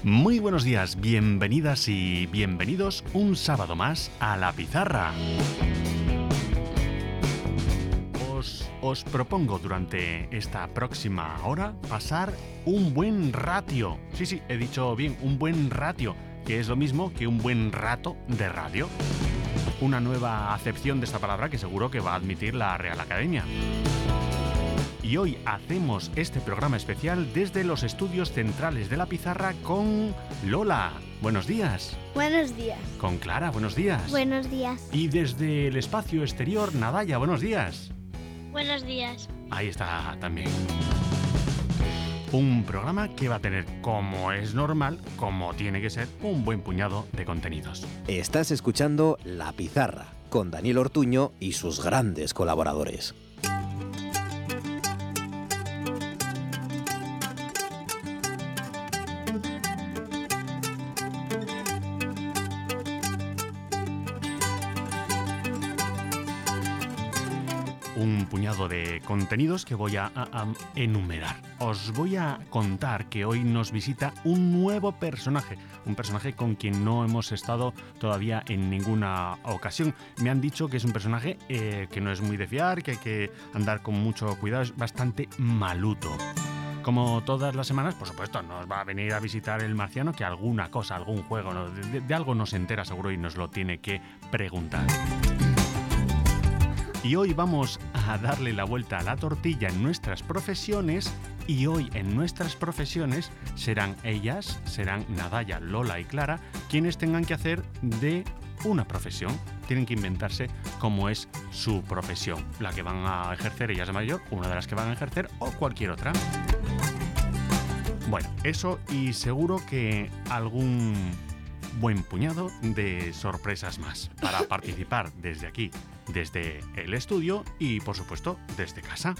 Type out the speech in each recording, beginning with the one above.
Muy buenos días, bienvenidas y bienvenidos un sábado más a La Pizarra. Os propongo durante esta próxima hora pasar un buen ratio. Sí, he dicho bien, un buen ratio, que es lo mismo que un buen rato de radio. Una nueva acepción de esta palabra que seguro que va a admitir la Real Academia. Y hoy hacemos este programa especial desde los estudios centrales de La Pizarra con Lola. Buenos días. Buenos días. Con Clara, buenos días. Buenos días. Y desde el espacio exterior, Nadaya, buenos días. Buenos días. Ahí está también. Un programa que va a tener, como es normal, como tiene que ser, un buen puñado de contenidos. Estás escuchando La Pizarra, con Daniel Ortuño y sus grandes colaboradores. Un puñado de contenidos que voy a enumerar. Os voy a contar que hoy nos visita un nuevo personaje, un personaje con quien no hemos estado todavía en ninguna ocasión. Me han dicho que es un personaje que no es muy de fiar, que hay que andar con mucho cuidado, es bastante maluto. Como todas las semanas, por supuesto, nos va a venir a visitar el marciano, que alguna cosa, algún juego, de algo nos entera seguro y nos lo tiene que preguntar. Y hoy vamos a darle la vuelta a la tortilla en nuestras profesiones, y hoy en nuestras profesiones serán Nadaya, Lola y Clara quienes tengan que hacer de una profesión. Tienen que inventarse cómo es su profesión, la que van a ejercer ellas de mayor, una de las que van a ejercer o cualquier otra. Bueno, eso y seguro que algún buen puñado de sorpresas más para participar desde aquí, desde el estudio y, por supuesto, desde casa.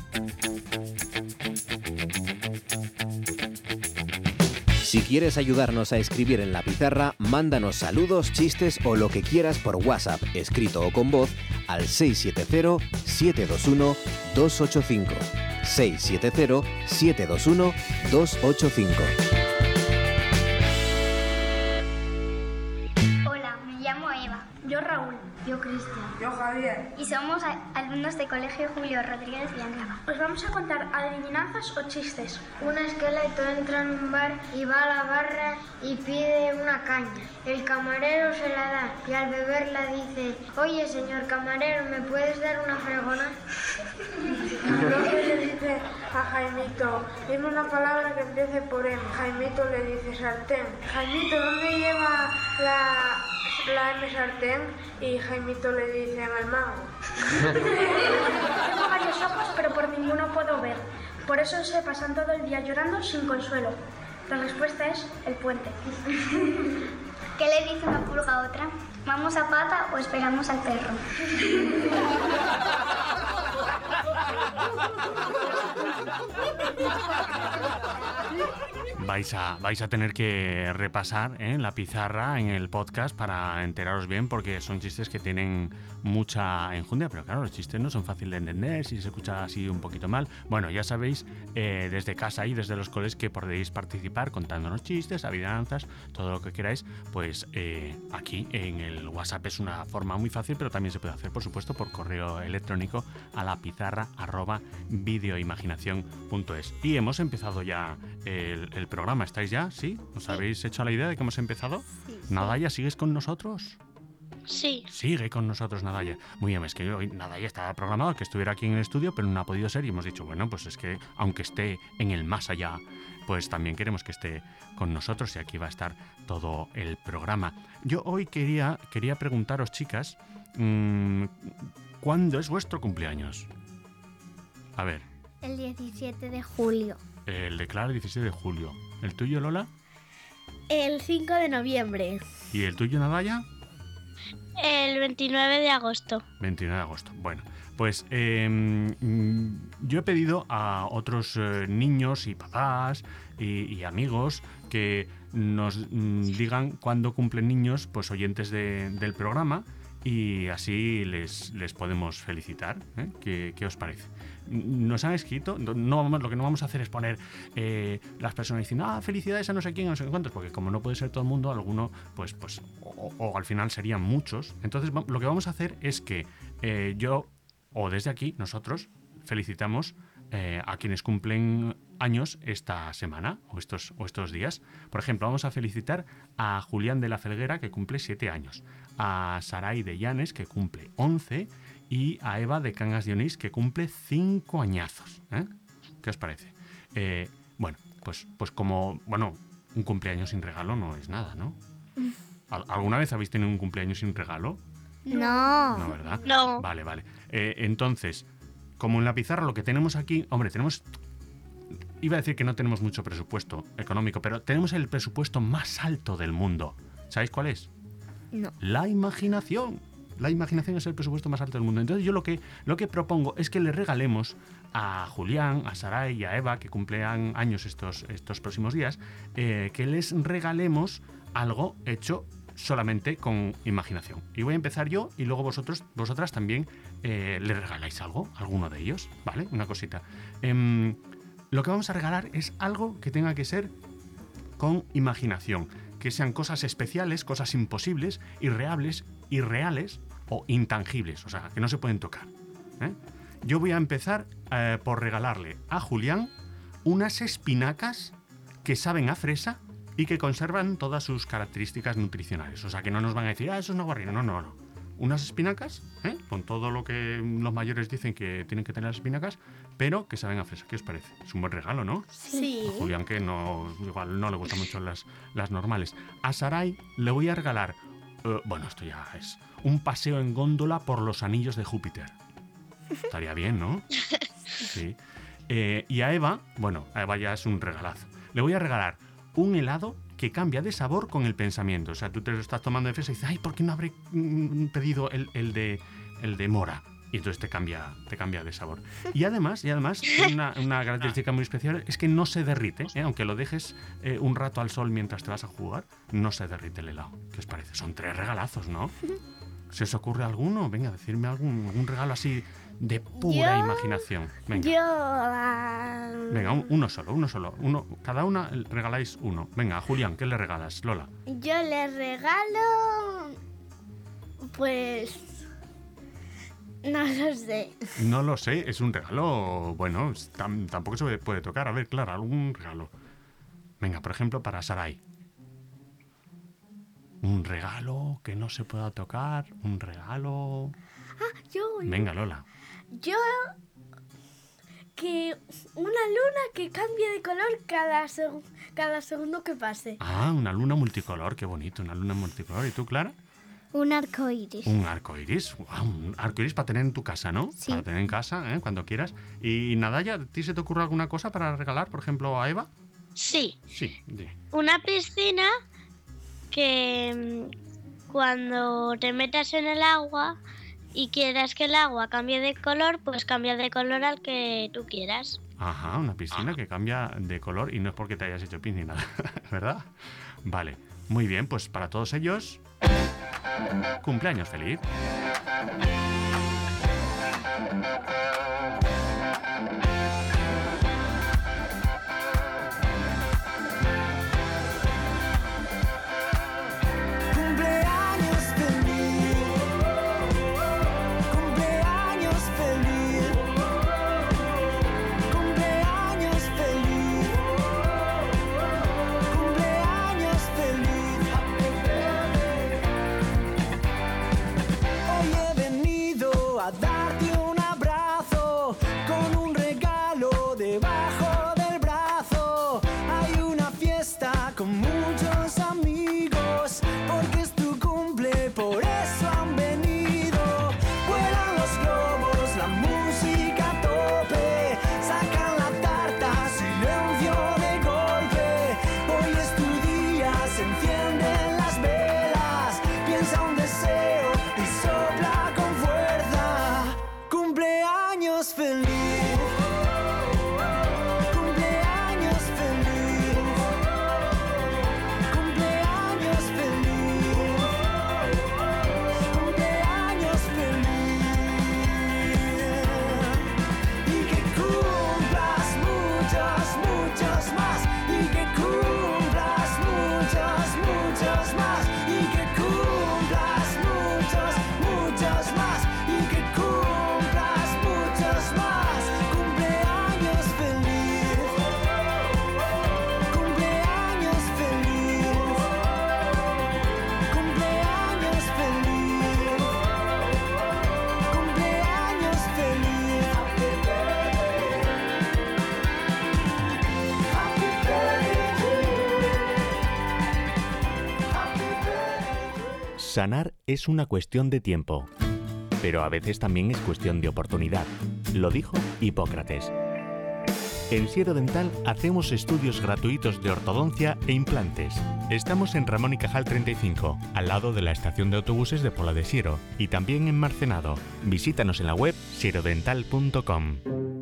Si quieres ayudarnos a escribir en la pizarra, mándanos saludos, chistes o lo que quieras por WhatsApp, escrito o con voz, al 670-721-285. 670-721-285. Yo Raúl. Yo Cristian. Yo Javier. Y somos alumnos de Colegio Julio Rodríguez Villanueva. Os vamos a contar adivinanzas o chistes. Un esqueleto entra en un bar y va a la barra y pide una caña. El camarero se la da y al beberla dice: oye, señor camarero, ¿me puedes dar una fregona? El profe le dice a Jaimito: dime una palabra que empiece por M. Jaimito le dice: sartén. Jaimito, ¿dónde lleva la M sartén? Y Jaimito le dice: en el mango. Tengo varios ojos, pero por ninguno puedo ver. Por eso se pasan todo el día llorando sin consuelo. La respuesta es el puente. ¿Qué le dice una pulga a otra? ¿Vamos a pata o esperamos al perro? Vais a tener que repasar la pizarra en el podcast para enteraros bien, porque son chistes que tienen mucha enjundia, pero claro, los chistes no son fáciles de entender si se escucha así un poquito mal. Bueno, ya sabéis desde casa y desde los coles que podéis participar contándonos chistes, adivinanzas, todo lo que queráis, pues aquí en el WhatsApp es una forma muy fácil, pero también se puede hacer, por supuesto, por correo electrónico a lapizarra@videoimaginacion.es. Y hemos empezado ya el programa. ¿Estáis ya? ¿Sí? ¿Os habéis hecho la idea de que hemos empezado? Sí. Nadaya, ¿sigues con nosotros? Sí. Sigue con nosotros Nadaya. Muy bien, es que hoy Nadaya estaba programado que estuviera aquí en el estudio, pero no ha podido ser y hemos dicho, bueno, pues es que aunque esté en el más allá, pues también queremos que esté con nosotros y aquí va a estar todo el programa. Yo hoy quería preguntaros, chicas, ¿cuándo es vuestro cumpleaños? A ver. El 17 de julio. El de Clara, el 17 de julio. ¿El tuyo, Lola? El 5 de noviembre. ¿Y el tuyo, Nadaya? El 29 de agosto. 29 de agosto. Bueno, pues yo he pedido a otros niños y papás y amigos que nos digan cuándo cumplen niños, pues oyentes del programa, y así les podemos felicitar. ¿Qué os parece? Nos han escrito, lo que no vamos a hacer es poner las personas diciendo felicidades a no sé quién, a no sé cuántos, porque como no puede ser todo el mundo, alguno pues o al final serían muchos. Entonces lo que vamos a hacer es que yo, o desde aquí, nosotros felicitamos a quienes cumplen años esta semana o estos días. Por ejemplo, vamos a felicitar a Julián de la Felguera, que cumple 7 años, a Saray de Llanes, que cumple 11, y a Eva de Cangas de Onís, que cumple 5 añazos. ¿Qué os parece? Bueno, pues como un cumpleaños sin regalo no es nada, ¿no? ¿Alguna vez habéis tenido un cumpleaños sin regalo? No. No, ¿verdad? No. Vale. Entonces, como en la pizarra lo que tenemos aquí, iba a decir que no tenemos mucho presupuesto económico, pero tenemos el presupuesto más alto del mundo. ¿Sabéis cuál es? No. La imaginación. La imaginación es el presupuesto más alto del mundo. Entonces yo lo que propongo es que le regalemos a Julián, a Saray y a Eva, que cumplen años estos próximos días, que les regalemos algo hecho solamente con imaginación. Y voy a empezar yo y luego vosotras también le regaláis algo, alguno de ellos, ¿vale? Una cosita. Lo que vamos a regalar es algo que tenga que ser con imaginación, que sean cosas especiales, cosas imposibles, irreales o intangibles, o sea, que no se pueden tocar. Yo voy a empezar por regalarle a Julián unas espinacas que saben a fresa y que conservan todas sus características nutricionales. O sea, que no nos van a decir, eso es una guarrina. No. Unas espinacas, con todo lo que los mayores dicen que tienen que tener las espinacas, pero que saben a fresa. ¿Qué os parece? Es un buen regalo, ¿no? Sí. A Julián, que igual no le gustan mucho las normales. A Saray le voy a regalar, esto ya es un paseo en góndola por los anillos de Júpiter. Estaría bien, ¿no? Sí. Y a Eva ya es un regalazo. Le voy a regalar un helado que cambia de sabor con el pensamiento. O sea, tú te lo estás tomando de fresa y dices, ¿por qué no habré pedido el de mora? Y entonces te cambia de sabor. Y además una característica muy especial es que no se derrite, aunque lo dejes un rato al sol mientras te vas a jugar, no se derrite el helado. ¿Qué os parece? Son 3 regalazos, ¿no? ¿Se os ocurre alguno? Venga, decidme algún regalo así de pura imaginación. Venga. Venga, uno solo. Cada una regaláis uno. Venga, a Julián, ¿qué le regalas, Lola? Yo le regalo... Pues... No lo sé. No lo sé, es un regalo... Bueno, tampoco se puede tocar. A ver, Clara, algún regalo. Venga, por ejemplo, para Saray. Un regalo que no se pueda tocar. Un regalo... Venga, Lola. Yo... Que una luna que cambie de color cada segundo que pase. Una luna multicolor, qué bonito, una luna multicolor. ¿Y tú, Clara? Un arco iris. Un arco iris. Un arco iris para tener en tu casa, ¿no? Sí. Para tener en casa, cuando quieras. Y Nadaya, ¿a ti se te ocurre alguna cosa para regalar, por ejemplo, a Eva? Sí. Sí. Una piscina que cuando te metas en el agua y quieras que el agua cambie de color, pues cambia de color al que tú quieras. Ajá, una piscina que cambia de color y no es porque te hayas hecho pis ni nada, ¿verdad? Vale, muy bien, pues para todos ellos, cumpleaños feliz. Darte un abrazo Sanar es una cuestión de tiempo, pero a veces también es cuestión de oportunidad. Lo dijo Hipócrates. En Siero Dental hacemos estudios gratuitos de ortodoncia e implantes. Estamos en Ramón y Cajal 35, al lado de la estación de autobuses de Pola de Siero, y también en Marcenado. Visítanos en la web sierodental.com.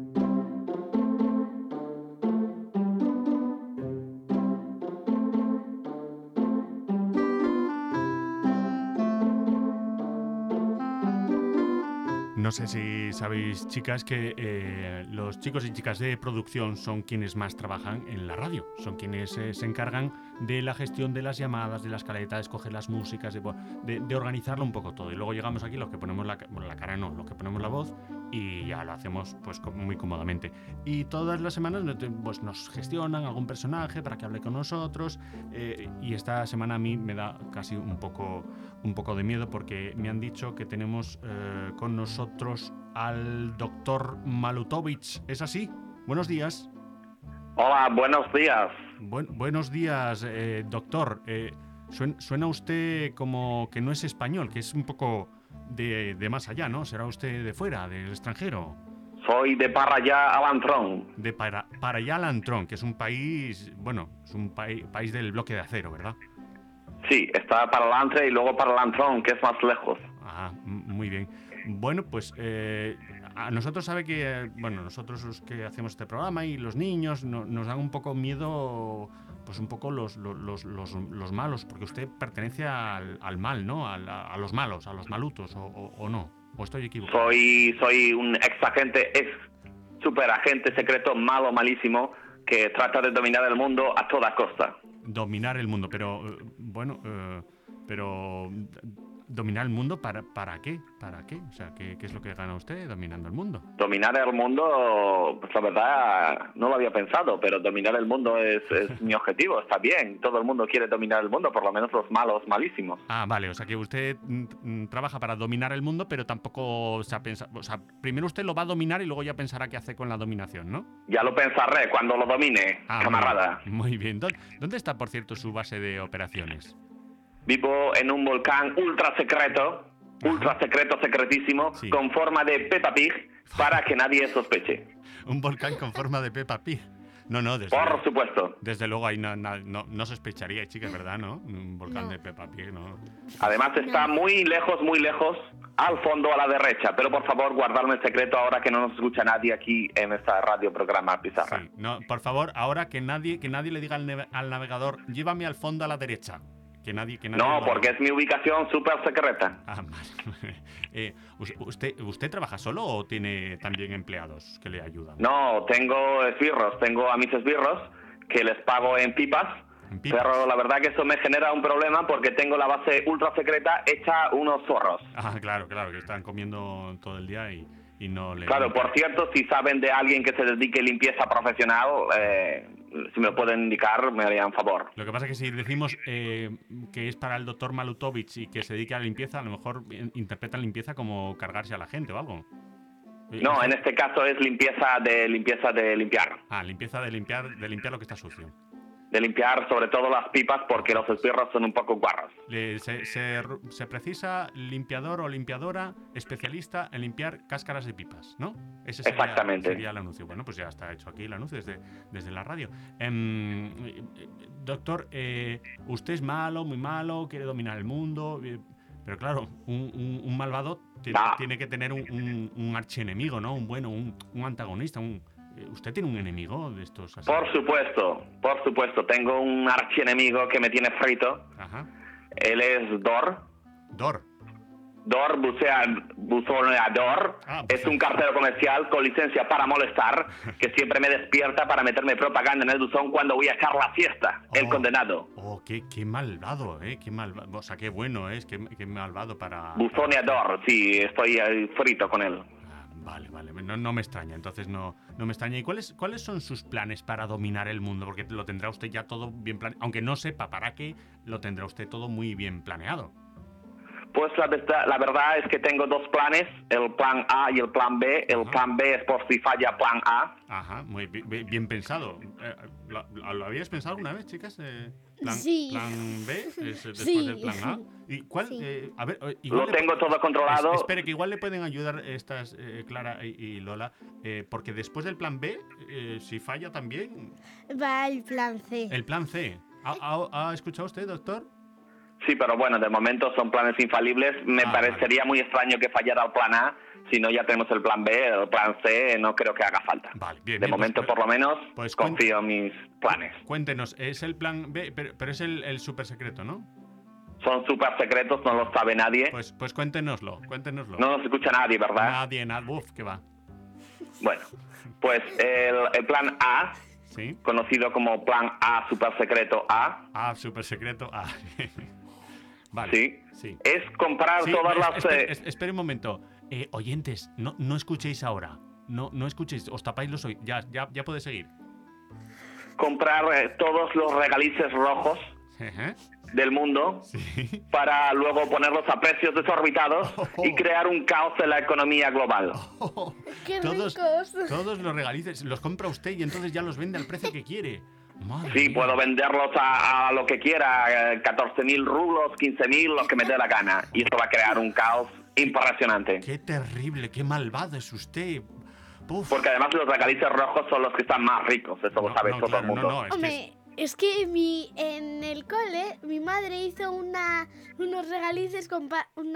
No sé si sabéis, chicas, que los chicos y chicas de producción son quienes más trabajan en la radio. Son quienes se encargan de la gestión de las llamadas, de la escaleta, de escoger las músicas, de organizarlo un poco todo. Y luego llegamos aquí, los que ponemos la cara no, los que ponemos la voz, y ya lo hacemos pues muy cómodamente. Y todas las semanas pues, nos gestionan algún personaje para que hable con nosotros. Y esta semana a mí me da casi un poco de miedo, porque me han dicho que tenemos con nosotros al doctor Malutovich. ¿Es así? Buenos días. Hola, buenos días. Buenos días, doctor. Suena usted como que no es español, que es un poco de más allá, ¿no? ¿Será usted de fuera, del extranjero? Soy de Parallá-Alantrón. De Parallá-Alantrón, que es un país, bueno, es un país del bloque de acero, ¿verdad? Sí, está para Lantre y luego para Alantrón, que es más lejos. Ah, muy bien. Bueno, pues a nosotros sabe que, bueno, nosotros los que hacemos este programa y los niños nos dan un poco miedo, pues un poco los malos, porque usted pertenece al mal, ¿no? A los malos, a los malutos, o no, o estoy equivocado. Soy un super agente secreto malo, malísimo, que trata de dominar el mundo a toda costa. Dominar el mundo, pero ¿dominar el mundo para qué? ¿Para qué? O sea, ¿qué es lo que gana usted dominando el mundo? Dominar el mundo, pues la verdad no lo había pensado, pero dominar el mundo es mi objetivo, está bien. Todo el mundo quiere dominar el mundo, por lo menos los malos, malísimos. Ah, vale, o sea que usted trabaja para dominar el mundo, pero tampoco se ha pensado... O sea, primero usted lo va a dominar y luego ya pensará qué hace con la dominación, ¿no? Ya lo pensaré cuando lo domine, camarada. Muy bien. ¿Dónde está, por cierto, su base de operaciones? Vivo en un volcán ultra secreto, secretísimo, sí, con forma de Peppa Pig, para que nadie sospeche. Un volcán con forma de Peppa Pig. No, por supuesto. Desde luego ahí no sospecharía, chicas, ¿verdad? ¿No? Un volcán de Peppa Pig, ¿no? Además está muy lejos, al fondo a la derecha. Pero por favor, guardarme el secreto ahora que no nos escucha nadie aquí en esta radio programa Pizarra. Sí, no, por favor, ahora que nadie le diga al navegador, llévame al fondo a la derecha. Que nadie no, porque es mi ubicación súper secreta. Ah, vale. ¿Usted trabaja solo o tiene también empleados que le ayudan? No, tengo esbirros, tengo a mis esbirros que les pago en pipas, pero la verdad que eso me genera un problema porque tengo la base ultra secreta hecha unos zorros. Ah, claro, que están comiendo todo el día y no le... Claro, por cierto, si saben de alguien que se dedique a limpieza profesional, si me lo pueden indicar, me harían favor. Lo que pasa es que si decimos que es para el doctor Malutovich y que se dedique a la limpieza, a lo mejor interpretan limpieza como cargarse a la gente o algo. No, en este caso es limpieza de limpiar. Ah, limpieza de limpiar lo que está sucio. De limpiar sobre todo las pipas porque los esbirros son un poco guarros. Se precisa limpiador o limpiadora especialista en limpiar cáscaras de pipas, ¿no? Ese sería el anuncio. Bueno, pues ya está hecho aquí el anuncio desde la radio. Doctor, usted es malo, muy malo, quiere dominar el mundo, pero claro, un malvado tiene que tener un archienemigo, ¿no? Un bueno, un antagonista, ¿Usted tiene un enemigo de estos así? Por supuesto. Tengo un archienemigo que me tiene frito. Ajá. Él es Dor. Dor, buzoneador. Es un cartero comercial con licencia para molestar, que siempre me despierta para meterme propaganda en el buzón cuando voy a echar la siesta. El condenado. Oh, qué malvado, qué malvado. O sea, qué bueno es, qué malvado para... Buzoneador, sí, estoy frito con él. Vale. No me extraña, entonces no me extraña. ¿Y cuáles son sus planes para dominar el mundo? Porque lo tendrá usted ya todo bien planeado. Aunque no sepa para qué, lo tendrá usted todo muy bien planeado. Pues la verdad es que tengo dos planes, el plan A y el plan B. El plan B es por si falla plan A. Ajá, muy bien pensado. ¿Lo habíais pensado alguna vez, chicas? Sí. ¿Plan B es después Sí. del plan A? ¿Y cuál? Sí. A ver, igual Lo tengo todo controlado. Espere, que igual le pueden ayudar estas Clara y Lola, porque después del plan B, si falla también... Va el plan C. El plan C. ¿Ha escuchado usted, doctor? Sí, pero bueno, de momento son planes infalibles. Me parecería muy extraño que fallara el plan A. Si no, ya tenemos el plan B, el plan C, no creo que haga falta. Vale, bien. De momento, por lo menos, pues confío en mis planes. Cuéntenos, es el plan B, pero es el súper secreto, ¿no? Son súper secretos, no lo sabe nadie. Pues cuéntenoslo. No nos escucha nadie, ¿verdad? Nadie, uf, que va. Bueno, pues el plan A, ¿sí? Conocido como plan A super secreto A. Super secreto A. Vale. Sí. Es comprar todas las... Espere un momento. Oyentes, no escuchéis ahora. No escuchéis, os tapáis los oídos. Ya puede seguir. Comprar todos los regalices rojos del mundo para luego ponerlos a precios desorbitados y crear un caos en la economía global. ¡Qué ricos! Todos los regalices los compra usted y entonces ya los vende al precio que quiere. Madre mía. Puedo venderlos a lo que quiera, 14.000 rublos, 15.000, lo que me dé la gana. Y esto va a crear un caos impresionante. ¡Qué terrible, qué malvado es usted! Uf. Porque además los regalices rojos son los que están más ricos, eso lo sabe todo el mundo. Hombre, es que en el cole mi madre hizo unos regalices con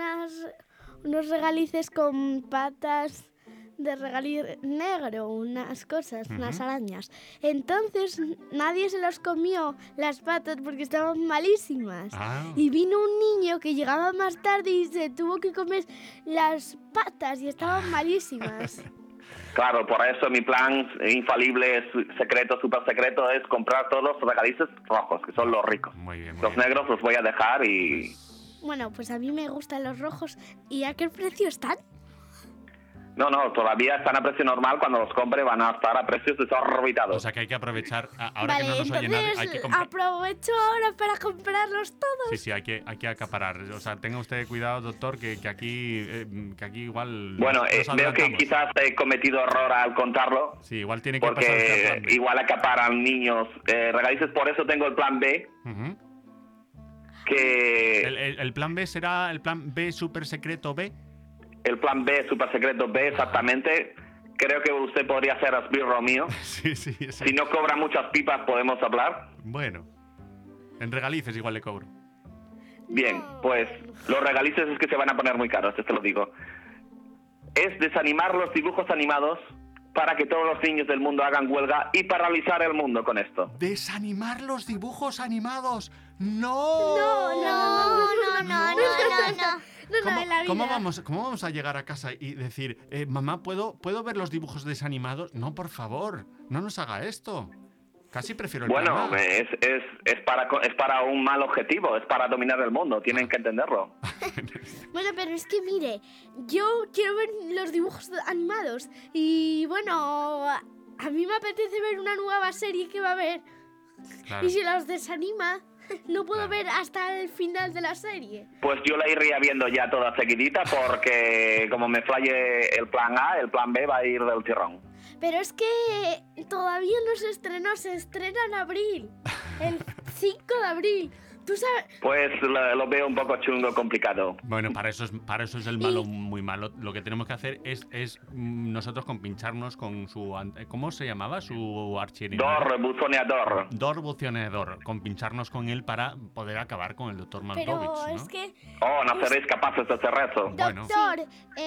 unos regalices con patas de regaliz negro, unas cosas, unas arañas. Entonces nadie se los comió las patas porque estaban malísimas. Y vino un niño que llegaba más tarde y se tuvo que comer las patas y estaban malísimas. Claro, por eso mi plan infalible, secreto, súper secreto, es comprar todos los regalices rojos, que son los ricos. Muy bien, los negros los voy a dejar y... Bueno, pues a mí me gustan los rojos. ¿Y a qué precio están? No, todavía están a precio normal. Cuando los compre van a estar a precios desorbitados. O sea que hay que aprovechar, ahora vale, que no nos oye nadie, hay que comprar. Aprovecho ahora para comprarlos todos. Sí, hay que acaparar. O sea, tenga usted cuidado, doctor, que aquí igual... Bueno, veo que quizás he cometido error al contarlo. Sí, igual tiene que pasar usted al plan B. Igual acaparan niños regalices, por eso tengo el plan B. Que... ¿El plan B será el plan B super secreto B? El plan B, super secreto B, exactamente. Creo que usted podría ser esbirro mío. Sí. Si no cobra muchas pipas, podemos hablar. Bueno, en regalices igual le cobro. Bien, pues los regalices es que se van a poner muy caros, te lo digo. Es desanimar los dibujos animados para que todos los niños del mundo hagan huelga y paralizar el mundo con esto. ¿Desanimar los dibujos animados? ¡No! No. ¿Cómo vamos a llegar a casa y decir, mamá, ¿puedo ver los dibujos desanimados? No, por favor, no nos haga esto. Casi prefiero el plan A. Es para un mal objetivo, es para dominar el mundo, tienen que entenderlo. Bueno, pero es que mire, yo quiero ver los dibujos animados y bueno, a mí me apetece ver una nueva serie que va a haber. Claro. Y si los desanima, no puedo ver hasta el final de la serie. Pues yo la iría viendo ya toda seguidita porque como me falle el plan A, el plan B va a ir del tirón. Pero es que todavía no se estrenó, se estrena en abril, el 5 de abril. ¿Tú sabes? Pues lo veo un poco chungo, complicado. Bueno, para eso es el malo muy malo. Lo que tenemos que hacer es nosotros compincharnos con su... ¿Cómo se llamaba? Su archienemigo. Dor Bucionador. Compincharnos con él para poder acabar con el doctor Malkovich. Pero ¿no? es que... Oh, no seréis capaces de hacer eso. Doctor,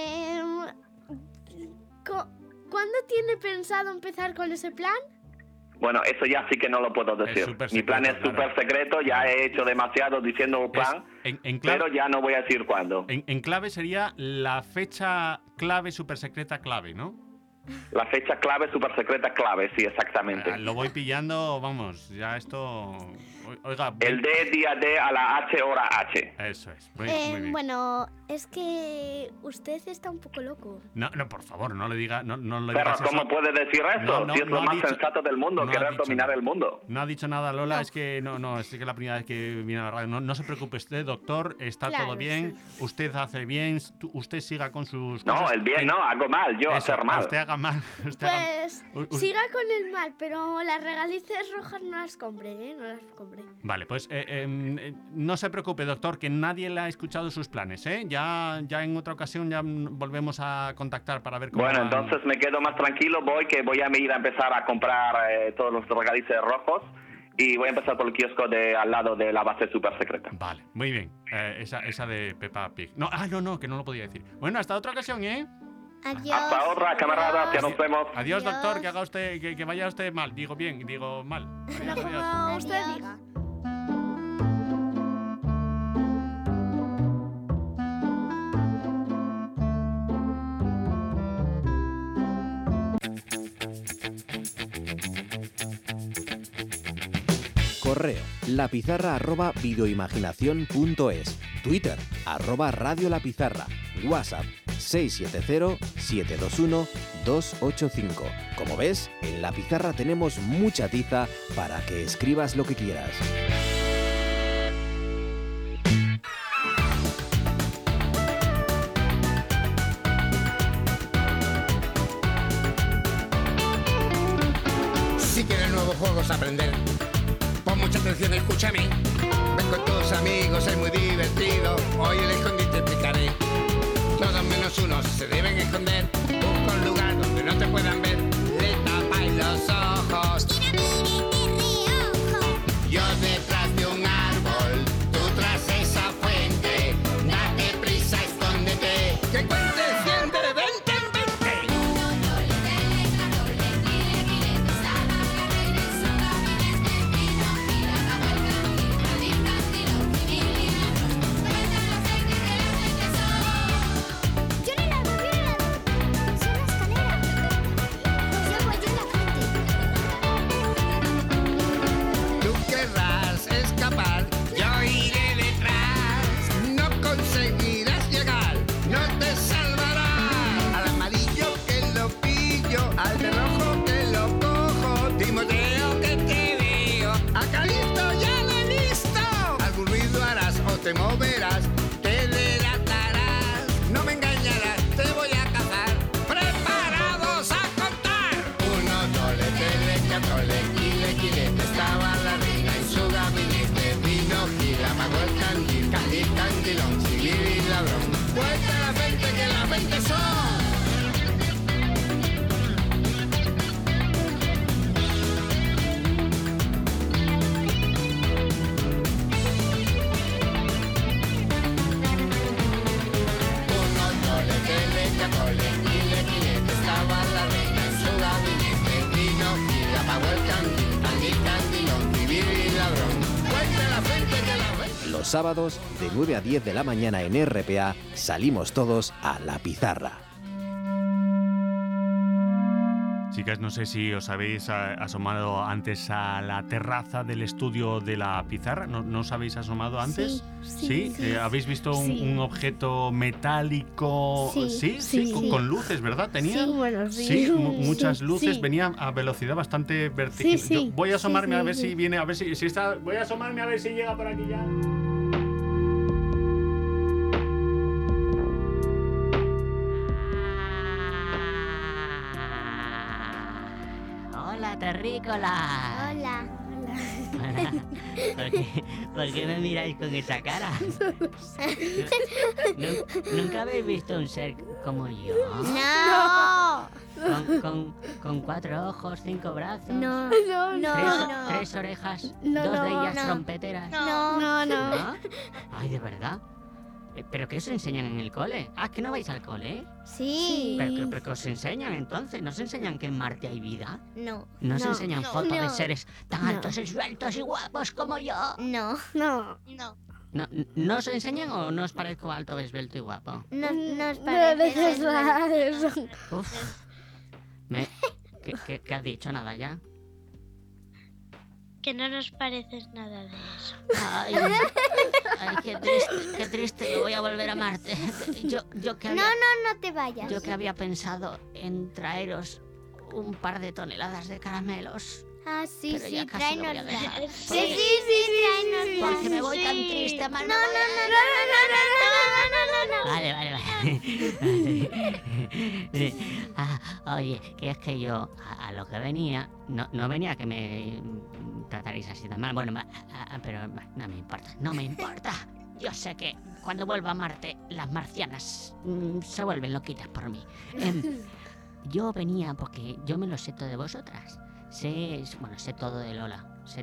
¿cuándo tiene pensado empezar con ese plan? Bueno, eso ya sí que no lo puedo decir. Mi plan es súper secreto, ya he hecho demasiado diciendo un plan, pero ya no voy a decir cuándo. En clave sería la fecha clave, súper secreta clave, ¿no? La fecha clave, súper secreta clave, sí, exactamente. Lo voy pillando, vamos, ya esto... Oiga, el D, día D, a la H, hora H. Eso es, muy bien. Bueno, es que usted está un poco loco. No, por favor, no le diga... No le pero digas ¿cómo eso? puede decir eso? Si es lo más sensato del mundo, querer dominar el mundo. No ha dicho nada, Lola, es que es que la primera vez que viene a la radio. No se preocupe usted, doctor, está todo bien, usted hace bien, usted siga con sus cosas. No, el bien no, hago mal, yo hacer mal. Usted haga haga mal. Siga con el mal, pero las regalices rojas no las compre, ¿eh? No las compre. Vale, pues no se preocupe, doctor, que nadie le ha escuchado sus planes, ¿eh? Ya en otra ocasión ya volvemos a contactar para ver cómo Bueno, van. entonces me quedo más tranquilo, voy a ir a empezar a comprar todos los regalices rojos y voy a empezar por el kiosco de al lado de la base super secreta. Vale, muy bien. Esa de Peppa Pig. No, que no lo podía decir. Bueno, hasta otra ocasión, ¿eh? Adiós. Hasta otra, camaradas, ya nos vemos. Adiós, doctor, que haga usted, que vaya usted mal. Digo bien, digo mal. Adiós, Como usted diga. Correo lapizarra@videoimaginación.es, Twitter @radiolapizarra, WhatsApp 670-721-285. Como ves, en La Pizarra tenemos mucha tiza para que escribas lo que quieras. Si quieres nuevos juegos aprender, pon mucha atención, escúchame. Ven con tus amigos, es muy divertido. Hoy el escondite te explicaré. Todos menos uno se deben esconder. Busca un lugar donde no te puedan ver. Le tapáis los ojos. Yo detrás de un árbol, tú tras esa fuente. Date prisa, escóndete. Que cuentes 100 de 20 en 20. Tú querrás escapar, yo iré detrás. No conseguirás llegar, no te salvarás. Al amarillo que lo pillo, al de rojo que lo cojo. Timoteo que te veo, a Calixto ya lo he visto. Algún ruido harás o te moverás, te delatarás. No me engañarás, te voy a cazar. Preparados a contar. 1, 2, 3, 4, estaba la reina en su gabinete. Vino, gira, mago el candil, candil, candilón, civil y ladrón. Cuenta la 20 que las 20 son. Estaba la reina en su gabinete. Vino, gira, apagó el candil, candil, candilón, civil y ladrón. Cuenta la 20 que las 20. Los sábados, de 9 a 10 de la mañana en RPA, salimos todos a La Pizarra. Chicas, no sé si os habéis asomado antes a la terraza del estudio de La Pizarra. ¿No os habéis asomado antes? Sí. ¿Habéis visto un objeto metálico? Sí. Con luces, ¿verdad? ¿Tenía? Sí, bueno, sí. Muchas luces. Sí. Venía a velocidad bastante vertiginosa. Sí. Yo voy a asomarme Sí, a ver sí. si viene, a ver si está. Voy a asomarme a ver si llega por aquí ya. Hola, terrícolas. Hola. ¿Por qué me miráis con esa cara? ¿Nunca habéis visto un ser como yo? No. Con 4 ojos, 5 brazos. No. 3 orejas, No, 2 de ellas no. trompeteras. No. ¿No? Ay, ¿de verdad? ¿Pero qué os enseñan en el cole? Ah, ¿que no vais al cole? Sí. ¿Pero qué os enseñan entonces? ¿No os enseñan que en Marte hay vida? No. ¿No os enseñan fotos de No. seres tan No. altos, esbeltos y guapos como yo? No. ¿No os enseñan o no os parezco alto, esbelto y guapo? Nos pareces eso. Uf. ¿Qué has dicho? Nada ya. Que no nos pareces nada de eso. Ay, qué triste, que voy a volver a Marte. Yo que había, No te vayas. yo que había pensado en traeros un par de toneladas de caramelos. Ah, sí, Pero ya sí, casi lo voy a tráenosla. dejar. Sí, tráenosla. Porque me voy tan triste, Manolo. No. Vale. Oye, que es que yo a lo que venía, no venía que me trataréis así tan mal. Bueno, pero no me importa. Yo sé que cuando vuelva a Marte, las marcianas se vuelven loquitas por mí. Yo venía porque yo me lo sé todo de vosotras. Sé todo de Lola. Sé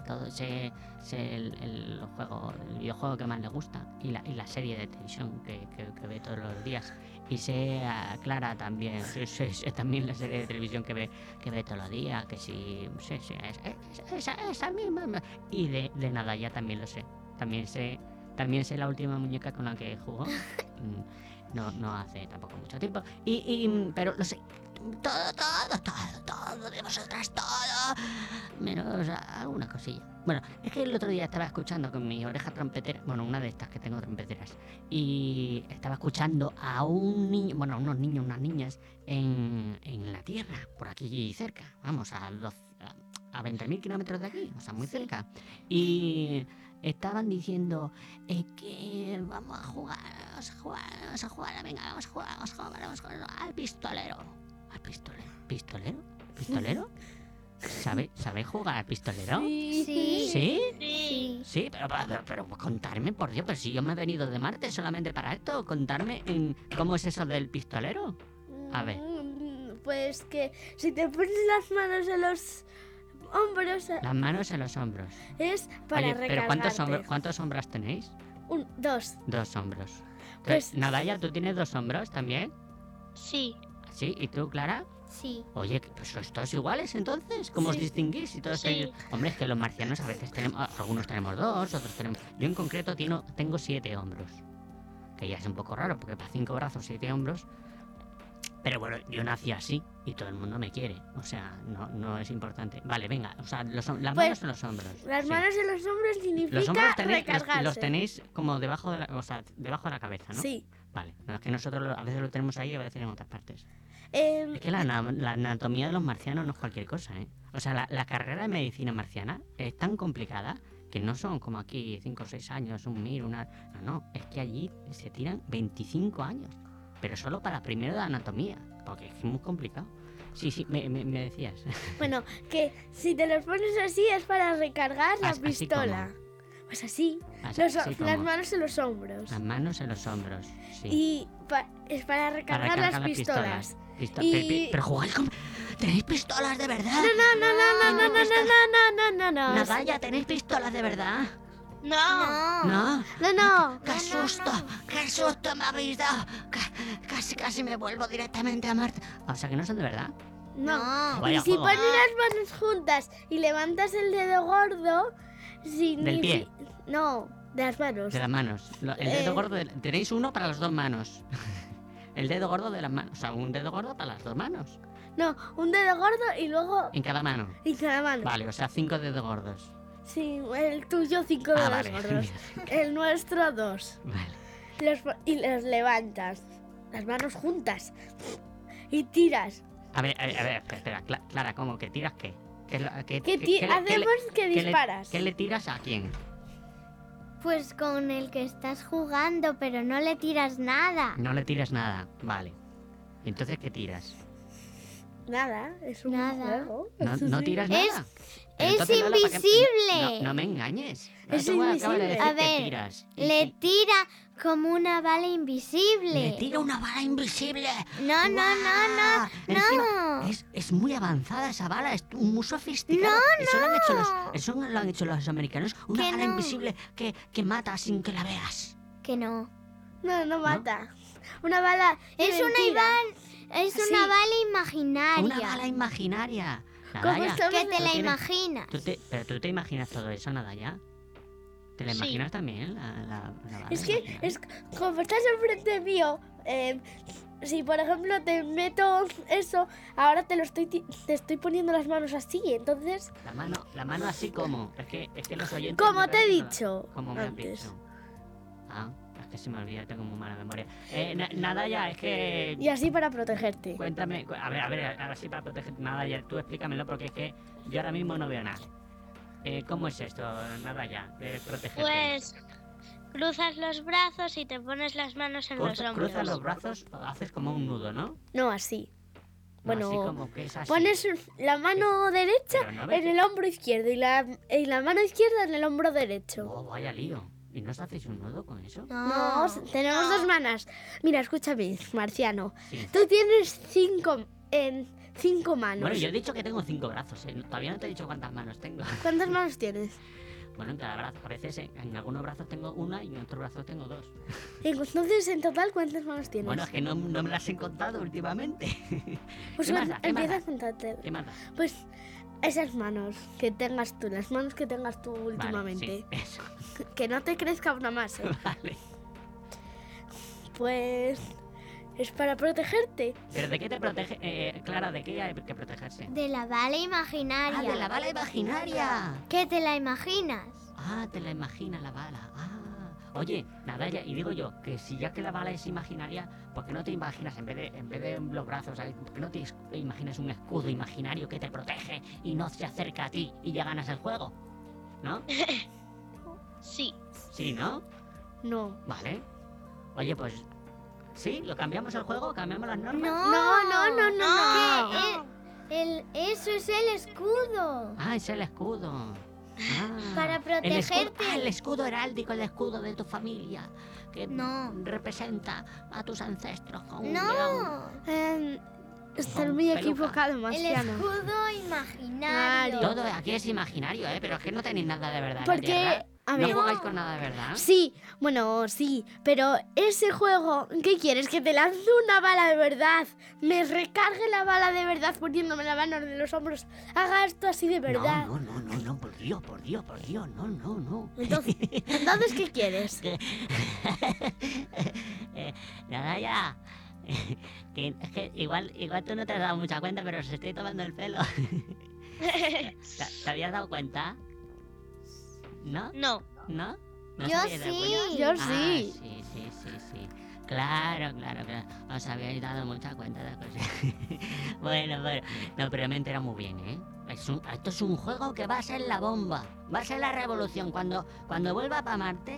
el videojuego que más le gusta y la serie de televisión que ve todos los días. Y sé a Clara también. Sé también la serie de televisión que ve todos los días. Que sí, esa misma. Y de Nadaya también lo sé. También sé la última muñeca con la que jugó. No hace tampoco mucho tiempo. Pero lo sé. Todo de vosotras, todo. Menos alguna cosilla. Bueno, es que el otro día estaba escuchando con mi oreja trompetera, bueno, una de estas que tengo trompeteras, y estaba escuchando a un niño, bueno, unos niños, unas niñas en la Tierra, por aquí cerca, vamos, a 20.000 kilómetros de aquí, o sea, muy cerca. Y estaban diciendo que vamos a jugar, venga, vamos a jugar al pistolero. ¿Al ¿Pistolero? ¿Sabéis jugar al pistolero? Sí. Sí, pero contarme, por Dios, pero si yo me he venido de Marte solamente para esto, contarme cómo es eso del pistolero. A ver. Pues que si te pones las manos en los hombros... Las manos en los hombros. Es para recargarte. ¿Pero cuántos hombros tenéis? Dos. 2 hombros. Pues... Nadaya, ¿tú tienes 2 hombros también? Sí. ¿Sí? ¿Y tú, Clara? Sí. Oye, pues sois todos iguales entonces. ¿Cómo os distinguís? Y todos Hombre, es que los marcianos a veces algunos tenemos 2, otros tenemos... Yo en concreto tengo 7 hombros. Que ya es un poco raro, porque para 5 brazos, 7 hombros... Pero bueno, yo nací así y todo el mundo me quiere. O sea, no es importante. Vale, venga, o sea, las manos en los hombros. Las manos en los hombros significa los hombros recargarse. los tenéis como debajo de la cabeza, ¿no? Sí. Vale, no, es que nosotros a veces lo tenemos ahí y a veces en otras partes. Es que la anatomía de los marcianos no es cualquier cosa, ¿eh? O sea, la carrera de medicina marciana es tan complicada que no son como aquí 5 o 6 años, No, es que allí se tiran 25 años. Pero solo para primero de anatomía, porque es muy complicado. Sí, me decías. Bueno, que si te los pones así es para recargar la pistola. Pues así, las manos en los hombros. Las manos en los hombros, sí. Y es para recargar las pistolas. Pero jugáis con... ¿Tenéis pistolas de verdad? No. Nadaya, ¿tenéis pistolas de verdad? No. ¡Qué susto me habéis dado! Casi me vuelvo directamente a Marte. O sea, que no son de verdad. No. Vaya Y si juego. pones las manos juntas y levantas el dedo gordo, ¿Del pie? No, de las manos. De las manos. El dedo gordo... Tenéis uno para las 2 manos. El dedo gordo de las manos. O sea, un dedo gordo para las 2 manos. No, un dedo gordo y luego... En cada mano. En cada mano. Vale, o sea, 5 dedos gordos. Sí, el tuyo 5 dedos gordos. El nuestro 2. Vale. Y los levantas. Las manos juntas. Y tiras. A ver, espera, Clara, ¿cómo? ¿Que tiras qué? Hacemos que disparas. ¿Qué le tiras a quién? Pues con el que estás jugando, pero no le tiras nada. No le tiras nada, vale. ¿Entonces qué tiras? Nada, es un juego. ¿No tiras nada? Es invisible. No me engañes. Es invisible. A ver, le tira como una bala invisible. ¿Le tira una bala invisible? No. Es muy avanzada esa bala, es muy sofisticada. Eso lo han hecho los americanos. Una bala invisible que mata sin que la veas. Que no. No mata. Una bala... Es una bala imaginaria. Una bala imaginaria. ¿Qué te la imaginas? Pero tú te imaginas todo eso, Nadaya. ¿Te la imaginas también, la bala? Es que, como estás enfrente mío, si por ejemplo te meto eso, ahora te estoy poniendo las manos así, entonces... La mano así como... Es que los oyentes... Como te he dicho Como me has antes. dicho. que se me olvida, tengo muy mala memoria. Nada ya, es que... Y así para protegerte. Cuéntame, a ver, ahora sí para protegerte. Nada ya, tú explícamelo porque es que yo ahora mismo no veo nada. ¿Cómo es esto? Nada ya, de protegerte. Pues cruzas los brazos y te pones las manos en los hombros. Cruzas los brazos, haces como un nudo, ¿no? No, así. Bueno, así como que es así. Pones la mano derecha en el hombro izquierdo y la mano izquierda en el hombro derecho. Oh, vaya lío. ¿Y no os hacéis un nudo con eso? No, tenemos 2 manos. Mira, escúchame, Marciano. Sí. Tú tienes 5 manos. Bueno, yo he dicho que tengo 5 brazos, Todavía no te he dicho cuántas manos tengo. ¿Cuántas manos tienes? Bueno, en cada brazo, parece, en algunos brazos tengo 1 y en otros brazos tengo 2. Entonces, en total, ¿cuántas manos tienes? Bueno, es que no me las he contado últimamente. Pues empieza a contarte. ¿Qué más da? Pues esas manos que tengas tú, las manos que tengas tú últimamente. Vale, sí, eso. Que no te crezca una más, Vale. Pues es para protegerte. ¿Pero de qué te protege? Clara, ¿de qué hay que protegerse? De la bala imaginaria. ¡Ah, de la bala imaginaria! ¿Qué te la imaginas? Ah, te la imagina la bala. Oye, nada, ya, y digo yo, que si ya que la bala es imaginaria, ¿por qué no te imaginas, en vez de los brazos, ¿por qué no te imaginas un escudo imaginario que te protege y no se acerca a ti y ya ganas el juego? ¿No? Sí. ¿Sí, no? No. Vale. Oye, pues... ¿Sí? ¿Lo cambiamos el juego? ¿Cambiamos las normas? No. Eso es el escudo. Ah, es el escudo. Para protegerte. El escudo heráldico, el escudo de tu familia, que representa a tus ancestros con un león. Estás muy equivocado, Marciano. El escudo imaginario. Todo aquí es imaginario, pero es que no tenéis nada de verdad. Porque... A ver, ¿No jugáis con nada de verdad? Sí, bueno, sí, pero ese juego, ¿qué quieres? ¿Que te lance una bala de verdad? ¿Me recargue la bala de verdad poniéndome la mano en los hombros? Haga esto así de verdad. No, por Dios, no. Entonces, ¿qué quieres? Nada ya. Es que igual tú no te has dado mucha cuenta, pero os estoy tomando el pelo. ¿Te habías dado cuenta? ¿No? No. ¿No? Yo sí. Yo sí. Sí. Claro. Os habíais dado mucha cuenta de las cosas. Bueno. No, pero me he enterado muy bien, Esto es un juego que va a ser la bomba. Va a ser la revolución. Cuando vuelva para Marte,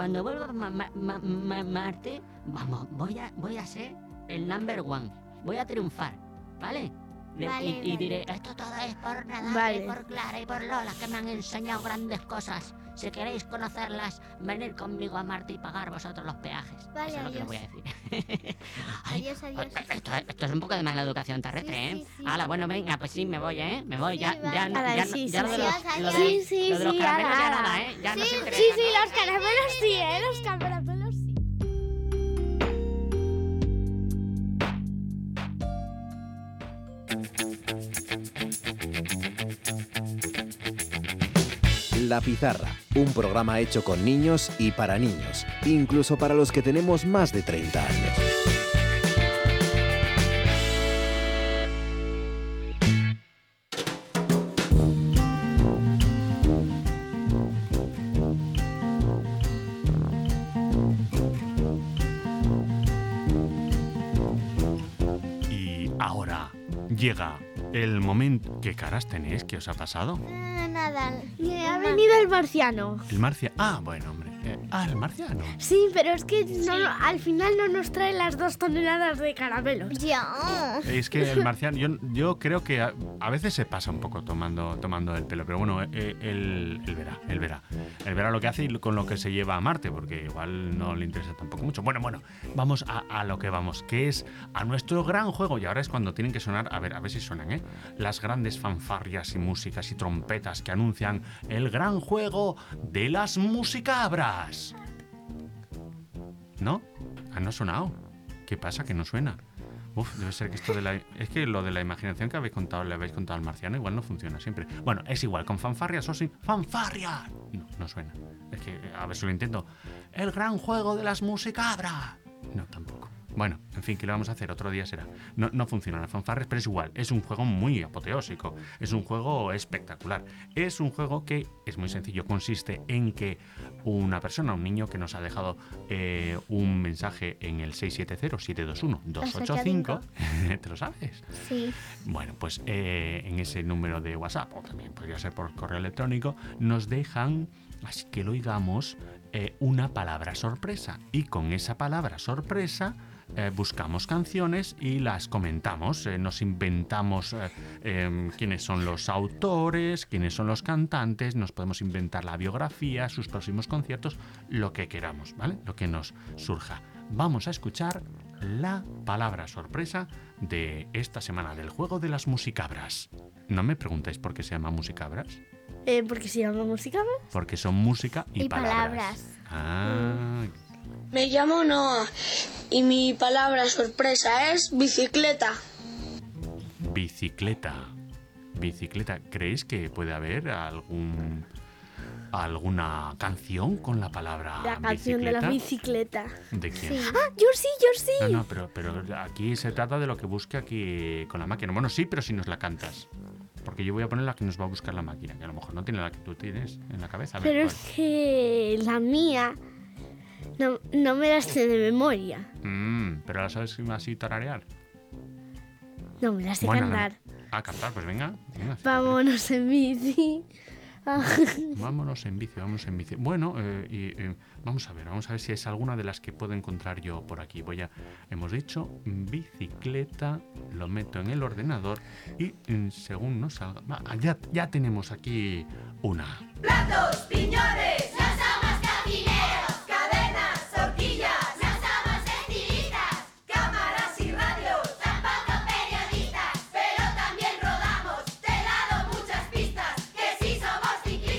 Marte, vamos, voy a ser el number 1. Voy a triunfar, ¿vale? Y diré, esto todo es por nada, y por Clara y por Lola, que me han enseñado grandes cosas. Si queréis conocerlas, venid conmigo a Marte y pagar vosotros los peajes. Vale, eso es lo que adiós. voy a decir. Adiós. Esto es un poco de mala educación terrestre, Sí. Hala, bueno, venga, pues sí, me voy, Me voy, Sí, ya vale. lo de los Sí, caramelos ya nada, Ya no se interesa, Sí, ¿no? los caramelos sí, los caramelos sí. La Pizarra, un programa hecho con niños y para niños, incluso para los que tenemos más de 30 años. Y ahora llega el momento... ¿Qué caras tenéis? ¿Qué os ha pasado? Nada. Ha venido el marciano. El marciano... Ah, bueno, hombre. El marciano. Sí, pero es que al final no nos trae las 2 toneladas de caramelos. Ya. Es que el marciano... Yo creo que a veces se pasa un poco tomando el pelo. Pero bueno, él verá. Él verá lo que hace y con lo que se lleva a Marte, porque igual no le interesa tampoco mucho. Bueno, vamos a lo que vamos, que es a nuestro gran juego. Y ahora es cuando tienen que sonar, a ver si suenan, las grandes fanfarrias y músicas y trompetas que anuncian el gran juego de las musicabras. ¿No? ¿No ha sonado? ¿Qué pasa? Que no suena. Debe ser que esto es que lo de la imaginación que le habéis contado al marciano igual no funciona siempre. Bueno, es igual, con fanfarrias o sin fanfarrias. No suena. Es que, a ver si lo intento. El gran juego de las musicabras. No, tampoco. Bueno, en fin, ¿qué le vamos a hacer? Otro día será. No funcionan las fanfarres, pero es igual. Es un juego muy apoteósico. Es un juego espectacular. Es un juego que es muy sencillo. Consiste en que una persona, un niño que nos ha dejado un mensaje en el 670-721-285. ¿Te lo sabes? Sí. Bueno, pues en ese número de WhatsApp, o también podría ser por correo electrónico, nos dejan, así que lo oigamos, una palabra sorpresa. Y con esa palabra sorpresa buscamos canciones y las comentamos. Nos inventamos quiénes son los autores, quiénes son los cantantes, nos podemos inventar la biografía, sus próximos conciertos, lo que queramos, ¿vale? Lo que nos surja. Vamos a escuchar la palabra sorpresa de esta semana del juego de las musicabras. No me preguntéis por qué se llama musicabras. ¿Por qué se llama musicabras? Porque son música y palabras. Ah. Me llamo Noah y mi palabra sorpresa es bicicleta. Bicicleta. ¿Creéis que puede haber alguna canción con la palabra La canción bicicleta? de la bicicleta. ¿De quién? Sí. ¡Ah, yo sí! No, pero aquí se trata de lo que busque aquí con la máquina. Bueno, sí, pero si nos la cantas. Porque yo voy a poner la que nos va a buscar la máquina, que a lo mejor no tiene la que tú tienes en la cabeza. Pero es que la mía no me la sé de memoria. Pero la sabes así tararear. No me la sé cantar. A cantar, pues venga. Vámonos en bici. Vámonos en bici. Bueno, vamos a ver si es alguna de las que puedo encontrar yo por aquí. Hemos dicho bicicleta, lo meto en el ordenador y según nos salga... Ya tenemos aquí una. Platos, piñones, lanzamas, cocineros, cadenas, horquillas, lanzamas, estilistas, cámaras y radios, tampoco periodistas, pero también rodamos, te he dado muchas pistas, que sí somos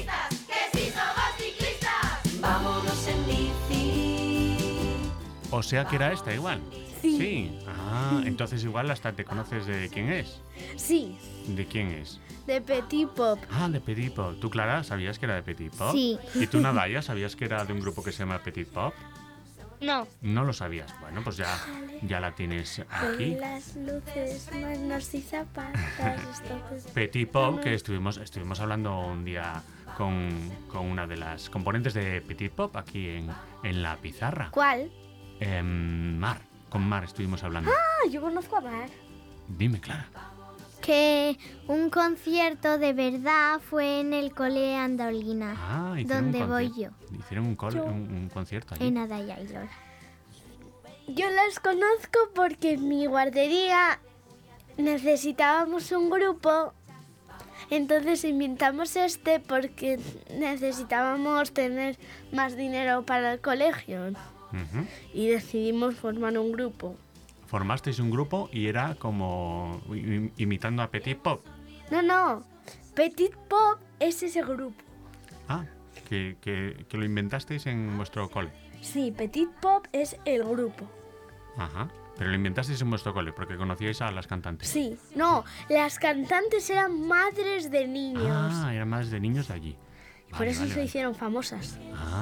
ciclistas, vámonos en bici. O sea que era esta igual. Sí. Entonces igual hasta te conoces de quién es. Sí. ¿De quién es? De Petit Pop. De Petit Pop. ¿Tú, Clara, sabías que era de Petit Pop? Sí. ¿Y tú, Nadaya, sabías que era de un grupo que se llama Petit Pop? No. No lo sabías. Bueno, pues ya la tienes aquí. Con las luces, manos y zapatos. Petit Pop, que estuvimos hablando un día con una de las componentes de Petit Pop aquí en la pizarra. ¿Cuál? Con Mar estuvimos hablando. Yo conozco a Mar. Dime, Clara. Que un concierto de verdad fue en el cole Andolina, donde voy yo. Hicieron un concierto allí. En Adaya y Lola. Yo las conozco porque en mi guardería necesitábamos un grupo, entonces inventamos porque necesitábamos tener más dinero para el colegio. Y decidimos formar un grupo. Formasteis un grupo y era como imitando a Petit Pop. No. Petit Pop es ese grupo. Que lo inventasteis en vuestro cole. Sí, Petit Pop es el grupo. Pero lo inventasteis en vuestro cole porque conocíais a las cantantes. Sí, no, las cantantes eran madres de niños. Eran madres de niños de allí. Y por eso se hicieron famosas.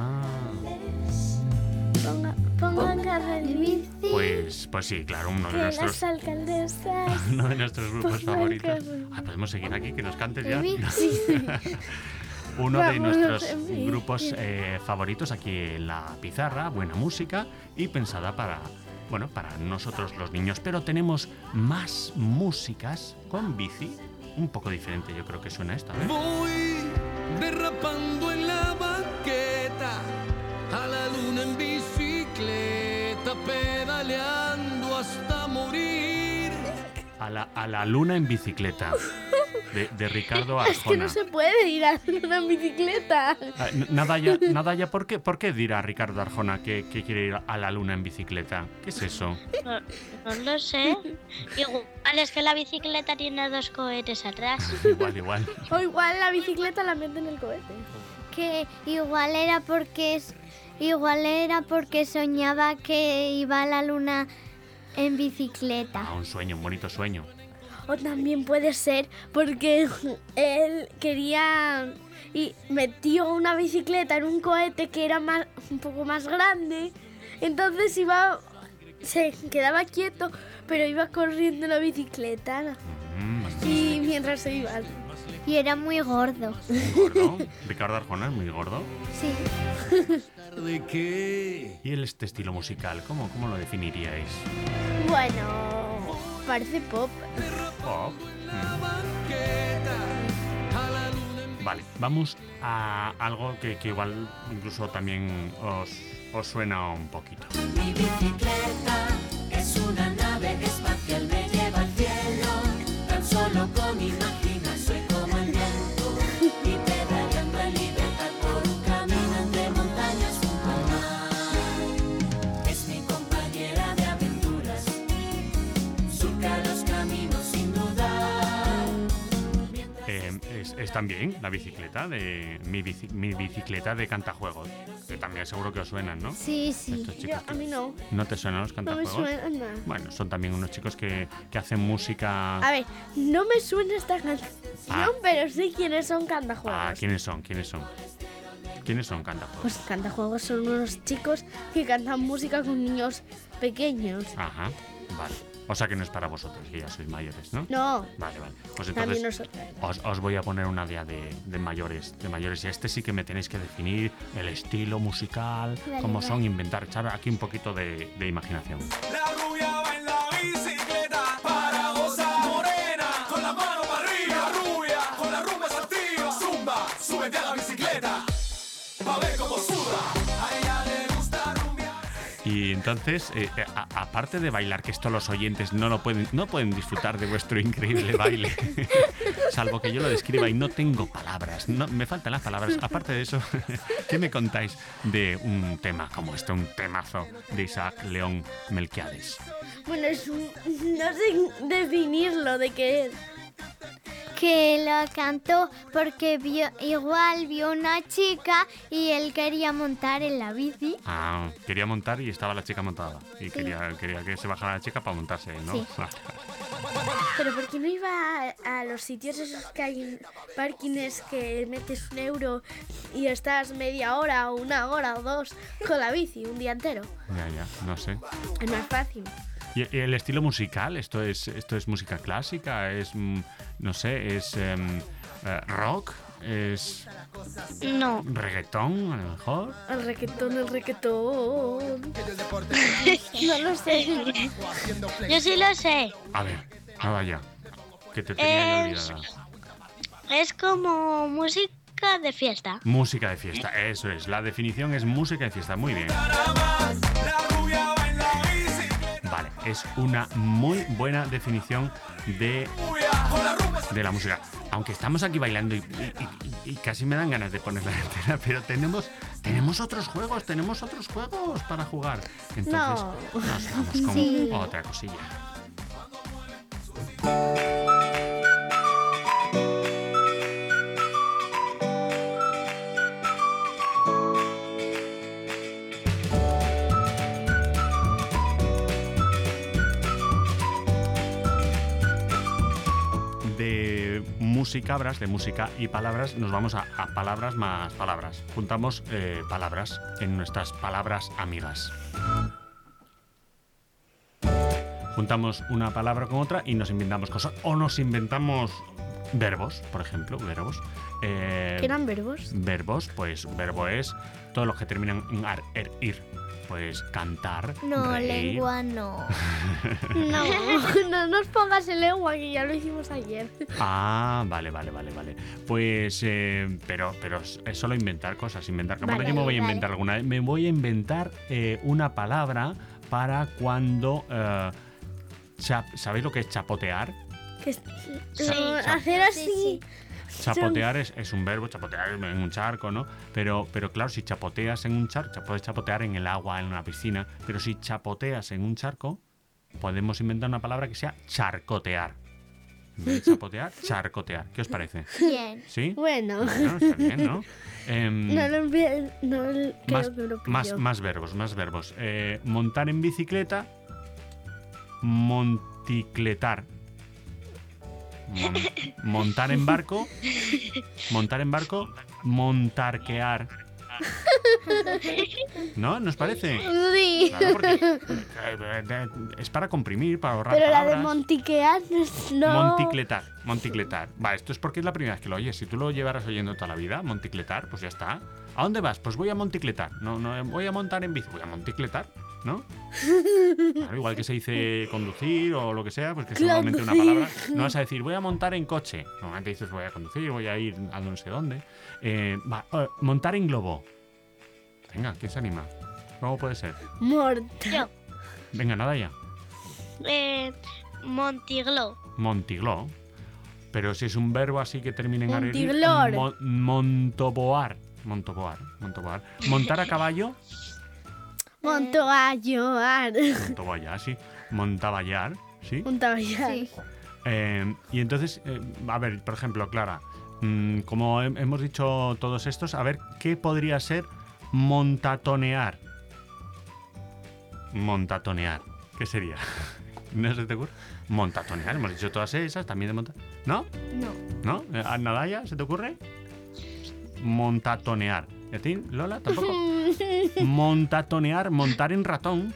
Pongan carrera en bici. Pues sí, claro, uno de nuestros grupos favoritos. Podemos seguir aquí, que nos cantes ya. Uno de nuestros grupos favoritos aquí en la pizarra, buena música y pensada para nosotros los niños. Pero tenemos más músicas con bici, un poco diferente, yo creo que suena esta, ¿eh? Voy derrapando en la banqueta, a la luna en bicicleta, pedaleando hasta morir. A la luna en bicicleta, de Ricardo Arjona. Es que no se puede ir a la luna en bicicleta. Nadaya, ¿por qué dirá Ricardo Arjona que quiere ir a la luna en bicicleta? ¿Qué es eso? No lo sé. Igual es que la bicicleta tiene 2 cohetes atrás. Igual. O igual la bicicleta la mete en el cohete. Que igual era porque soñaba que iba a la luna en bicicleta. Un sueño, un bonito sueño. O también puede ser porque él quería y metió una bicicleta en un cohete que era un poco más grande. Entonces iba se quedaba quieto, pero iba corriendo en la bicicleta. Y mientras se iba. Y era muy gordo. ¿Gordo? Ricardo Arjona es muy gordo. Sí. ¿Y este estilo musical, cómo lo definiríais? Bueno, parece pop. Pop. Vale, vamos a algo que igual incluso también os suena un poquito. Mi bicicleta es una nave espacial, me lleva al cielo. Tan solo con imaginar soy como el viento. Y pedaleando en libertad por un camino entre montañas junto al mar. Es mi compañera de aventuras, surca los caminos sin dudar. Es también la bicicleta de mi bicicleta de Cantajuegos, que también seguro que os suenan, ¿no? Sí. A mí no. ¿No te suenan los No Cantajuegos? me suena nada. Bueno, son también unos chicos que hacen música. A ver, no me suena esta canción, pero sé quiénes son Cantajuegos. ¿Quiénes son? ¿Quiénes son Cantajuegos? Pues Cantajuegos son unos chicos que cantan música con niños pequeños. Ajá, vale. O sea que no es para vosotros, que ya sois mayores, ¿no? No. Vale. Pues También entonces nosotros. os voy a poner una día de mayores. Y este sí que me tenéis que definir el estilo musical, Vale, cómo vale. son, inventar, echar aquí un poquito de imaginación. La rubia va en la bicicleta para gozar. Morena, con la mano para arriba. Rubia, con la rumba se activa. Zumba, súbete a la bicicleta. Pa' ver cómo suda. A ella le gusta rumbear. Y entonces, aparte de bailar, que esto los oyentes no pueden disfrutar de vuestro increíble baile, salvo que yo lo describa y no tengo palabras, me faltan las palabras. Aparte de eso, ¿qué me contáis de un tema como este, un temazo de Isaac León Melquiades? Bueno, no sé definirlo de qué es. Que lo cantó porque vio una chica y él quería montar en la bici. Quería montar y estaba la chica montada. Y quería que se bajara la chica para montarse, ¿no? Sí. Pero ¿por qué no iba a los sitios esos que hay en parkings que metes €1 y estás media hora o 1 hora o 2 con la bici un día entero? Ya, no sé. Es más fácil. ¿Y el estilo musical? ¿Esto es música clásica? ¿Es, no sé, es rock? ¿Es No. reggaetón, a lo mejor? El reggaetón. No lo sé. Yo sí lo sé. A ver, vaya, que te tenía yo olvidada. Es como música de fiesta. Música de fiesta, eso es. La definición es música de fiesta, muy bien. Vale, es una muy buena definición de la música. Aunque estamos aquí bailando y casi me dan ganas de ponerla entera, pero tenemos otros juegos para jugar. Entonces nos vamos con otra cosilla. De musicabras, de música y palabras, nos vamos a palabras más palabras. Juntamos palabras en nuestras palabras amigas. Juntamos una palabra con otra y nos inventamos cosas. O nos inventamos verbos, por ejemplo, verbos. ¿Qué eran verbos? Verbos, pues verbo es todos los que terminan en ar, ir. Pues cantar, No, reír. lengua no. No nos pongas en lengua, que ya lo hicimos ayer. Vale. Pues, pero es solo inventar cosas, Bueno, yo me voy a inventar alguna. Me voy a inventar una palabra para cuando... ¿Sabéis lo que es chapotear? Hacer así. Chapotear es un verbo, chapotear en un charco, ¿no? Pero claro, si chapoteas en un charco, puedes chapotear en el agua, en una piscina, pero si chapoteas en un charco, podemos inventar una palabra que sea charcotear. En vez de chapotear, charcotear. ¿Qué os parece? Bien. ¿Sí? Bueno. Está bien, ¿no? Más verbos. Montar en bicicleta, monticletar. Montar en barco, montarquear. ¿No? ¿Nos parece? Sí. Claro, porque es para comprimir, para ahorrar Pero la palabras. de montiquear no. Monticletar. Va, esto es porque es la primera vez que lo oyes. Si tú lo llevaras oyendo toda la vida, monticletar, pues ya está. ¿A dónde vas? Pues voy a monticletar. No, voy a montar en bici. Voy a monticletar, ¿no? Claro, igual que se dice conducir o lo que sea, pues que es solamente una palabra. No vas a decir, voy a montar en coche. Normalmente dices, voy a conducir, voy a ir a no sé dónde. Montar en globo. Venga, ¿quién se anima? ¿Cómo puede ser? Mortal. Venga, nada ya. Montigló. Montigló. Pero si es un verbo así que termina en Montiglor. Montoboar. Montar a caballo. Montovallar. Montovallar, sí. Montavallar, ¿sí? Montavallar. Sí. Y entonces, a ver, por ejemplo, Clara, como hemos dicho todos estos, a ver, ¿qué podría ser montatonear? Montatonear. ¿Qué sería? ¿No se te ocurre? Montatonear, hemos dicho todas esas, también de montar. ¿No? No. ¿No? ¿A Nadaya se te ocurre? Montatonear. ¿Y a ti, Lola? ¿Tampoco? Montatonear, montar en ratón.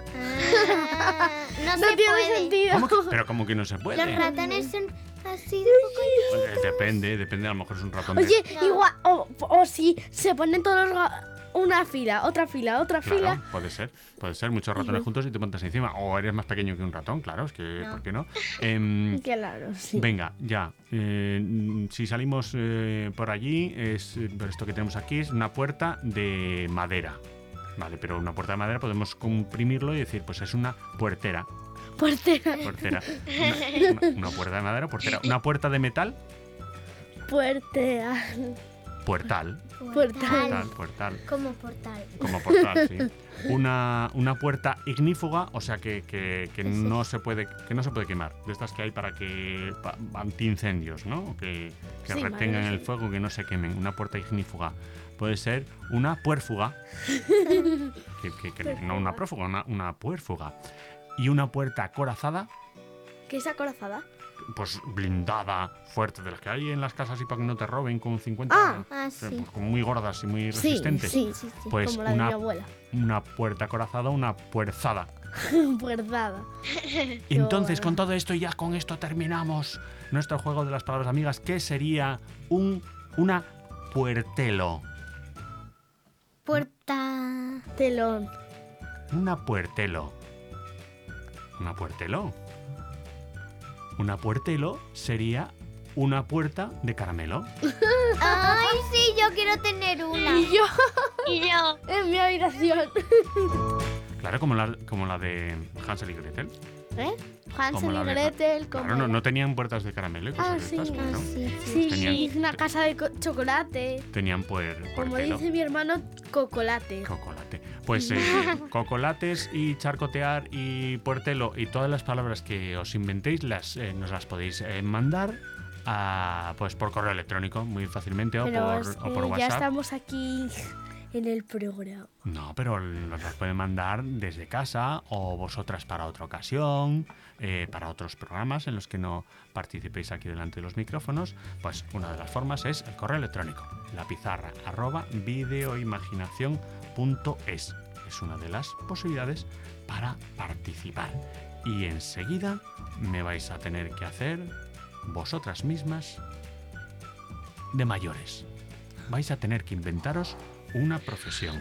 No No se tiene puede. sentido. Pero como que no se puede. Los ratones son así de poco. Depende, a lo mejor es un ratón. Oye, igual, o si se ponen todos una fila, otra fila, otra fila. Claro, puede ser muchos ratones juntos y te montas encima. O eres más pequeño que un ratón, claro, es que, ¿por qué no? Claro, sí. Venga, ya. Si salimos por allí, esto que tenemos aquí es una puerta de madera. Vale, pero una puerta de madera podemos comprimirlo y decir, pues es una puertera. Puertera. Una puerta de madera, puertera. Una puerta de metal, Puertea. puertal. Portal. Como portal. Como portal, sí. Una puerta ignífuga, o sea que no se puede quemar. De estas que hay para que antiincendios, ¿no? Que Sí, retengan vale, el fuego, que no se quemen. Una puerta ignífuga. Puede ser una puérfuga. No una prófuga, una puérfuga. Y una puerta acorazada, ¿Qué es acorazada? pues blindada, fuerte, de las que hay en las casas y para que no te roben con 50... sí. pues, como muy gordas y muy Sí, resistentes. sí. Pues Como la de mi abuela. una puerta acorazada, una puerzada. Puertada. Y entonces, con todo esto, y ya con esto terminamos nuestro juego de las palabras amigas, ¿qué sería una puertelo? Puerta. Telón. Una puertelo. ¿Una puertelo? Una puertelo sería una puerta de caramelo. Ay, sí, yo quiero tener una. Y yo. Y yo. En mi habitación. Claro, como la de Hansel y Gretel. ¿Eh? Como Hansel la y de- Gretel. Como Claro, no tenían puertas de caramelo y cosas sí. de estas. ¿no? Sí, Tenían- una casa de chocolate. Tenían Como puertelo. dice mi hermano, cocolate. Cocolate. Pues cocolates y charcotear y puertelo y todas las palabras que os inventéis nos las podéis mandar pues por correo electrónico muy fácilmente Pero o por ya WhatsApp. estamos aquí en el programa. No, pero nos las pueden mandar desde casa o vosotras para otra ocasión, para otros programas en los que no participéis aquí delante de los micrófonos. Pues una de las formas es el correo electrónico, lapizarra@videoimaginacion.es. Es una de las posibilidades para participar. Y enseguida me vais a tener que hacer vosotras mismas de mayores. Vais a tener que inventaros una profesión.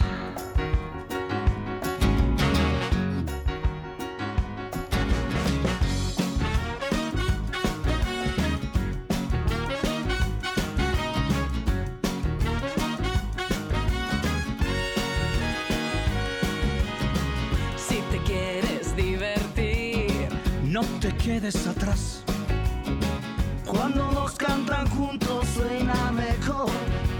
Si te quieres divertir, No te quedes atrás. Cuando dos cantan juntos suena mejor.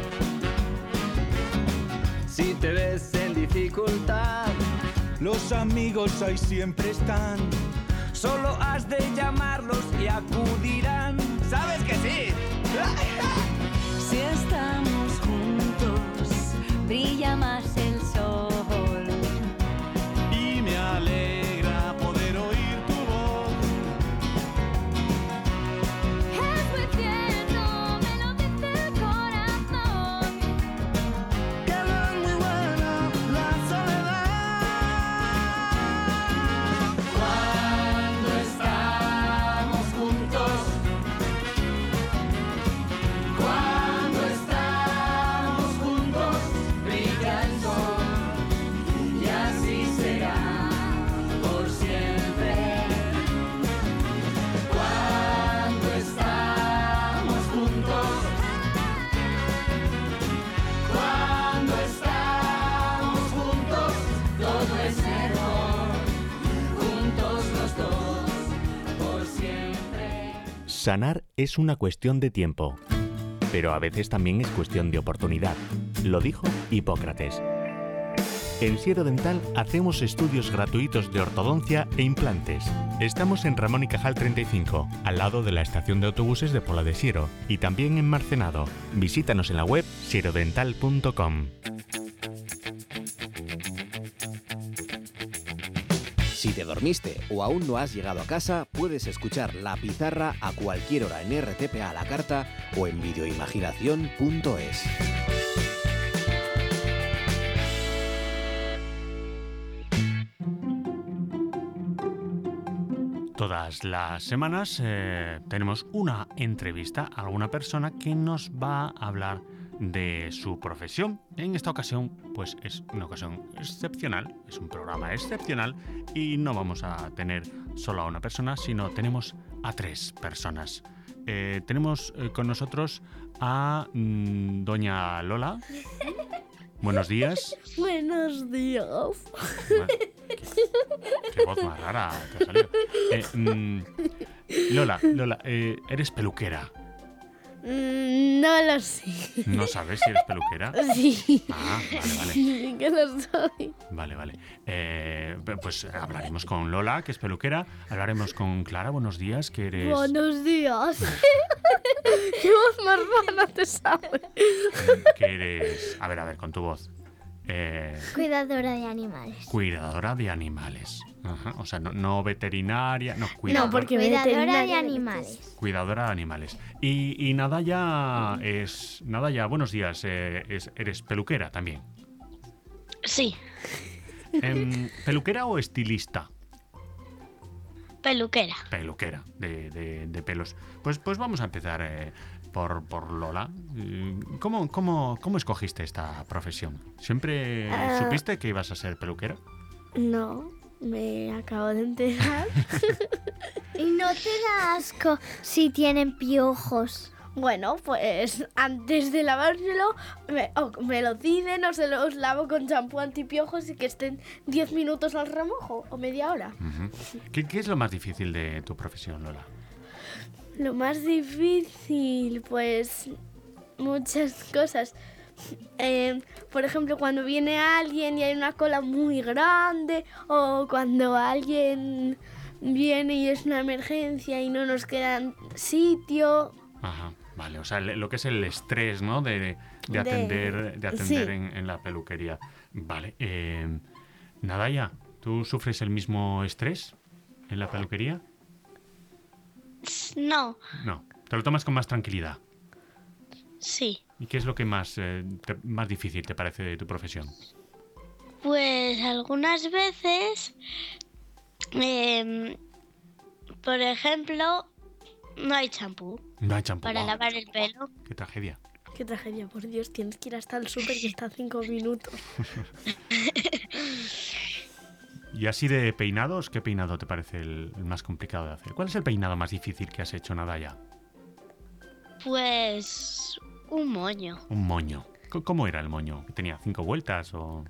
si te ves en dificultad, Los amigos ahí siempre están. solo has de llamarlos y acudirán. ¿Sabes que sí? Si estamos juntos, brilla más el sol. Y me alegra poder oír tu voz. Es muy tierno, me lo dice el corazón. Que lo Sanar es una cuestión de tiempo, pero a veces también es cuestión de oportunidad. Lo dijo Hipócrates. En Siero Dental hacemos estudios gratuitos de ortodoncia e implantes. Estamos en Ramón y Cajal 35, al lado de la estación de autobuses de Pola de Siero, y también en Marcenado. Visítanos en la web sierodental.com. Si te dormiste o aún no has llegado a casa, puedes escuchar La Pizarra a cualquier hora en RTPA a la carta o en videoimaginación.es. Todas las semanas tenemos una entrevista a alguna persona que nos va a hablar de su profesión. En esta ocasión, pues es una ocasión excepcional, es un programa excepcional y no vamos a tener solo a una persona, sino tenemos a 3 personas. Tenemos con nosotros a doña Lola. Buenos días. Buenos días. Qué voz más rara te ha salido. Lola, ¿eres peluquera? No lo sé. ¿No sabes si eres peluquera? Sí. Ah, vale. Sí que lo soy. Vale. Pues hablaremos con Lola, que es peluquera. Hablaremos con Clara. Buenos días, que eres... Buenos días. ¿Qué voz más rara te sale? Que eres... A ver, con tu voz. Cuidadora de animales. Cuidadora de animales. Ajá. O sea, no veterinaria, no, No, porque cuidadora de animales. Cuidadora de animales. Y Nadaya es... Nadaya, buenos días. ¿Eres peluquera también? Sí. ¿Peluquera o estilista? Peluquera. Peluquera, de pelos. Pues vamos a empezar por Lola. ¿Cómo escogiste esta profesión? ¿Siempre supiste que ibas a ser peluquera? No, me acabo de enterar. ¿Y no te da asco si tienen piojos? Bueno, pues antes de lavárselo, me lo tienen o se los lavo con champú antipiojos y que estén 10 minutos al remojo o media hora. Uh-huh. ¿Qué es lo más difícil de tu profesión, Lola? Lo más difícil, pues muchas cosas. Por ejemplo, cuando viene alguien y hay una cola muy grande, o cuando alguien viene y es una emergencia y no nos queda sitio. Ajá, vale, o sea, lo que es el estrés, ¿no? De atender sí. en la peluquería. Vale, Nadaya, ¿tú sufres el mismo estrés en la peluquería? No. No, te lo tomas con más tranquilidad. Sí. ¿Y qué es lo que más difícil te parece de tu profesión? Pues algunas veces, por ejemplo, no hay champú. No hay champú. Para lavar el pelo. Qué tragedia. Qué tragedia, por Dios, tienes que ir hasta el súper que está a 5 minutos. Y así de peinados, ¿qué peinado te parece el más complicado de hacer? ¿Cuál es el peinado más difícil que has hecho, Nadaya? Pues un moño. Un moño. ¿Cómo era el moño? ¿Tenía 5 vueltas o...?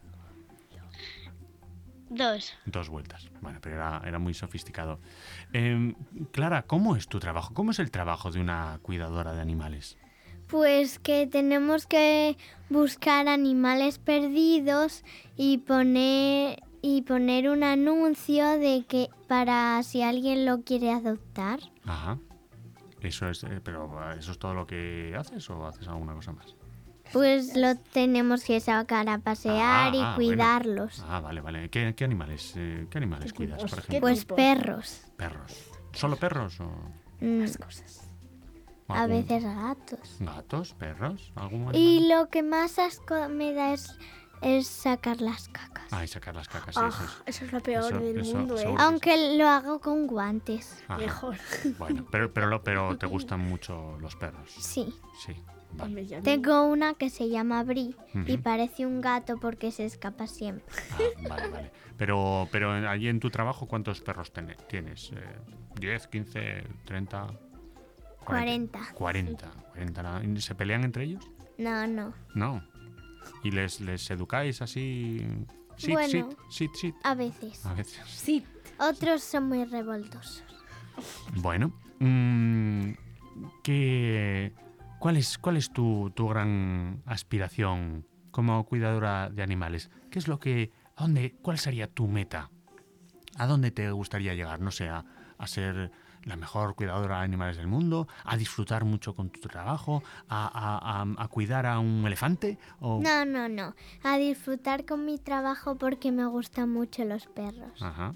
2. 2 vueltas. Bueno, pero era muy sofisticado. Clara, ¿cómo es tu trabajo? ¿Cómo es el trabajo de una cuidadora de animales? Pues que tenemos que buscar animales perdidos y poner un anuncio de que para si alguien lo quiere adoptar. Ajá. Eso es, pero ¿eso es todo lo que haces o haces alguna cosa más? Pues lo tenemos que sacar a pasear y cuidarlos. Bueno. Ah, vale. ¿Qué animales cuidas, por ejemplo? Pues perros. Perros. ¿Solo perros o...? Más cosas. A veces gatos. ¿Gatos? ¿Perros? ¿Algún animal? Y lo que más asco me da es sacar las cacas. Ah, y sacar las cacas. Eso es lo peor del mundo, ¿eh? Aunque lo hago con guantes. Ajá. Mejor. Bueno, pero te gustan mucho los perros. Sí. Sí. Vale. Tengo una que se llama Bri y parece un gato porque se escapa siempre. Ah, vale. Pero allí en tu trabajo, ¿cuántos perros tienes? ¿10, 15, 30? 40. 40. ¿Se pelean entre ellos? No. No. ¿Y les educáis así? Bueno, sit. a veces. A veces. Sí. Otros son muy revoltosos. Bueno, ¿Cuál es tu gran aspiración como cuidadora de animales? ¿Qué es lo que... ¿Cuál sería tu meta? ¿A dónde te gustaría llegar? No sé, a ser la mejor cuidadora de animales del mundo, a disfrutar mucho con tu trabajo, a cuidar a un elefante. ¿O? No. A disfrutar con mi trabajo porque me gustan mucho los perros. Ajá.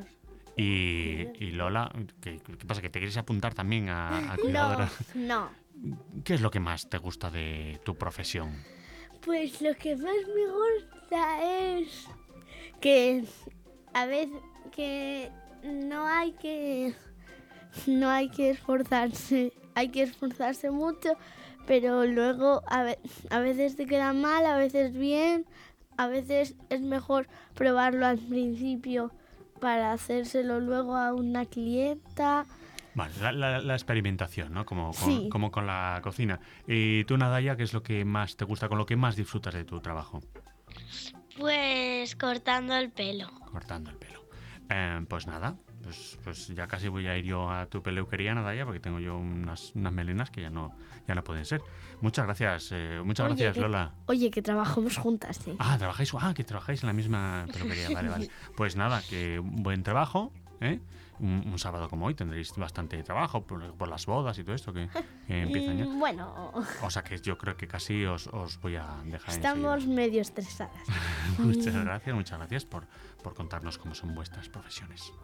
Y Lola, ¿qué pasa? ¿Que te quieres apuntar también a cuidadora? No. ¿Qué es lo que más te gusta de tu profesión? Pues lo que más me gusta es que a veces que no hay que esforzarse, hay que esforzarse mucho, pero luego a veces te queda mal, a veces bien, a veces es mejor probarlo al principio para hacérselo luego a una clienta. Vale, la experimentación, ¿no? Como con la cocina. ¿Y tú, Nadaya, qué es lo que más te gusta, con lo que más disfrutas de tu trabajo? Pues cortando el pelo. Cortando el pelo. Pues nada, pues ya casi voy a ir yo a tu peluquería, Nadaya, porque tengo yo unas melenas que ya no pueden ser. Muchas gracias, gracias, Lola. Oye, que trabajamos juntas, ¿sí? Que trabajáis en la misma peluquería, vale. Pues nada, que buen trabajo, ¿eh? Un sábado como hoy tendréis bastante trabajo por las bodas y todo esto que empiezan ya. Bueno. O sea que yo creo que casi os voy a dejar. Estamos enseguida. medio estresadas. Muchas gracias por contarnos cómo son vuestras profesiones.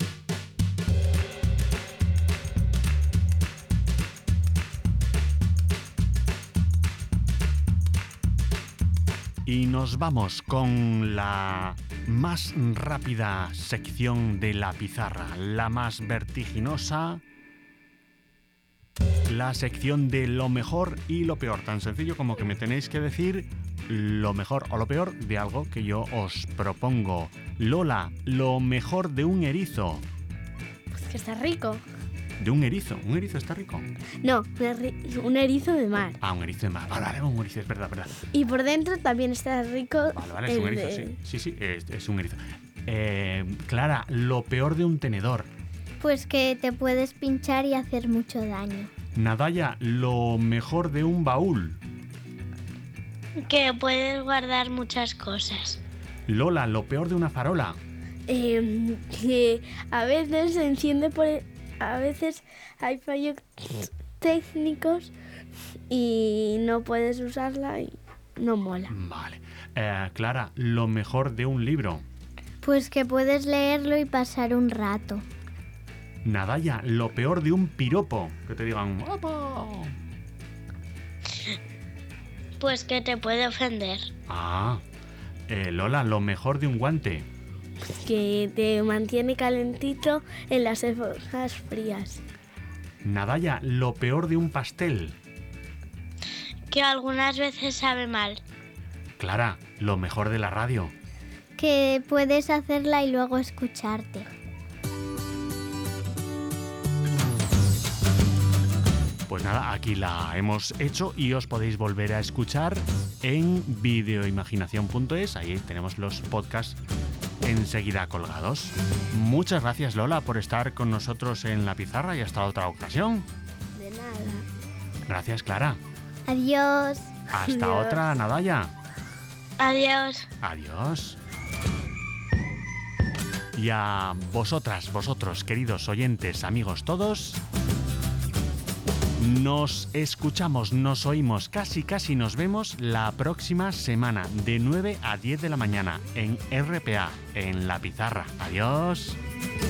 Y nos vamos con la más rápida sección de la pizarra, la más vertiginosa, la sección de lo mejor y lo peor. Tan sencillo como que me tenéis que decir lo mejor o lo peor de algo que yo os propongo. Lola, lo mejor de un erizo. Pues que está rico. ¿De un erizo? ¿Un erizo está rico? No, un erizo de mar. Un erizo de mar. Vale, un erizo, es verdad. Y por dentro también está rico. Vale, es un erizo, sí, es un erizo. Clara, lo peor de un tenedor. Pues que te puedes pinchar y hacer mucho daño. Nadaya, lo mejor de un baúl. Que puedes guardar muchas cosas. Lola, lo peor de una farola. Que a veces se enciende a veces hay fallos técnicos y no puedes usarla y no mola. Vale. Clara, lo mejor de un libro. Pues que puedes leerlo y pasar un rato. Nadaya, lo peor de un piropo. Que te digan ¡opa! Pues que te puede ofender. Lola, lo mejor de un guante. Que te mantiene calentito en las épocas frías. Nadaya, lo peor de un pastel. Que algunas veces sabe mal. Clara, lo mejor de la radio. Que puedes hacerla y luego escucharte. Pues nada, aquí la hemos hecho y os podéis volver a escuchar en videoimaginación.es. Ahí tenemos los podcasts enseguida colgados. Muchas gracias, Lola, por estar con nosotros en la pizarra y hasta otra ocasión. De nada. Gracias, Clara. Adiós. Hasta otra, Nadaya. Adiós. Adiós. Y a vosotros, queridos oyentes, amigos todos, nos escuchamos, nos oímos, casi nos vemos la próxima semana de 9 a 10 de la mañana en RPA, en La Pizarra. Adiós.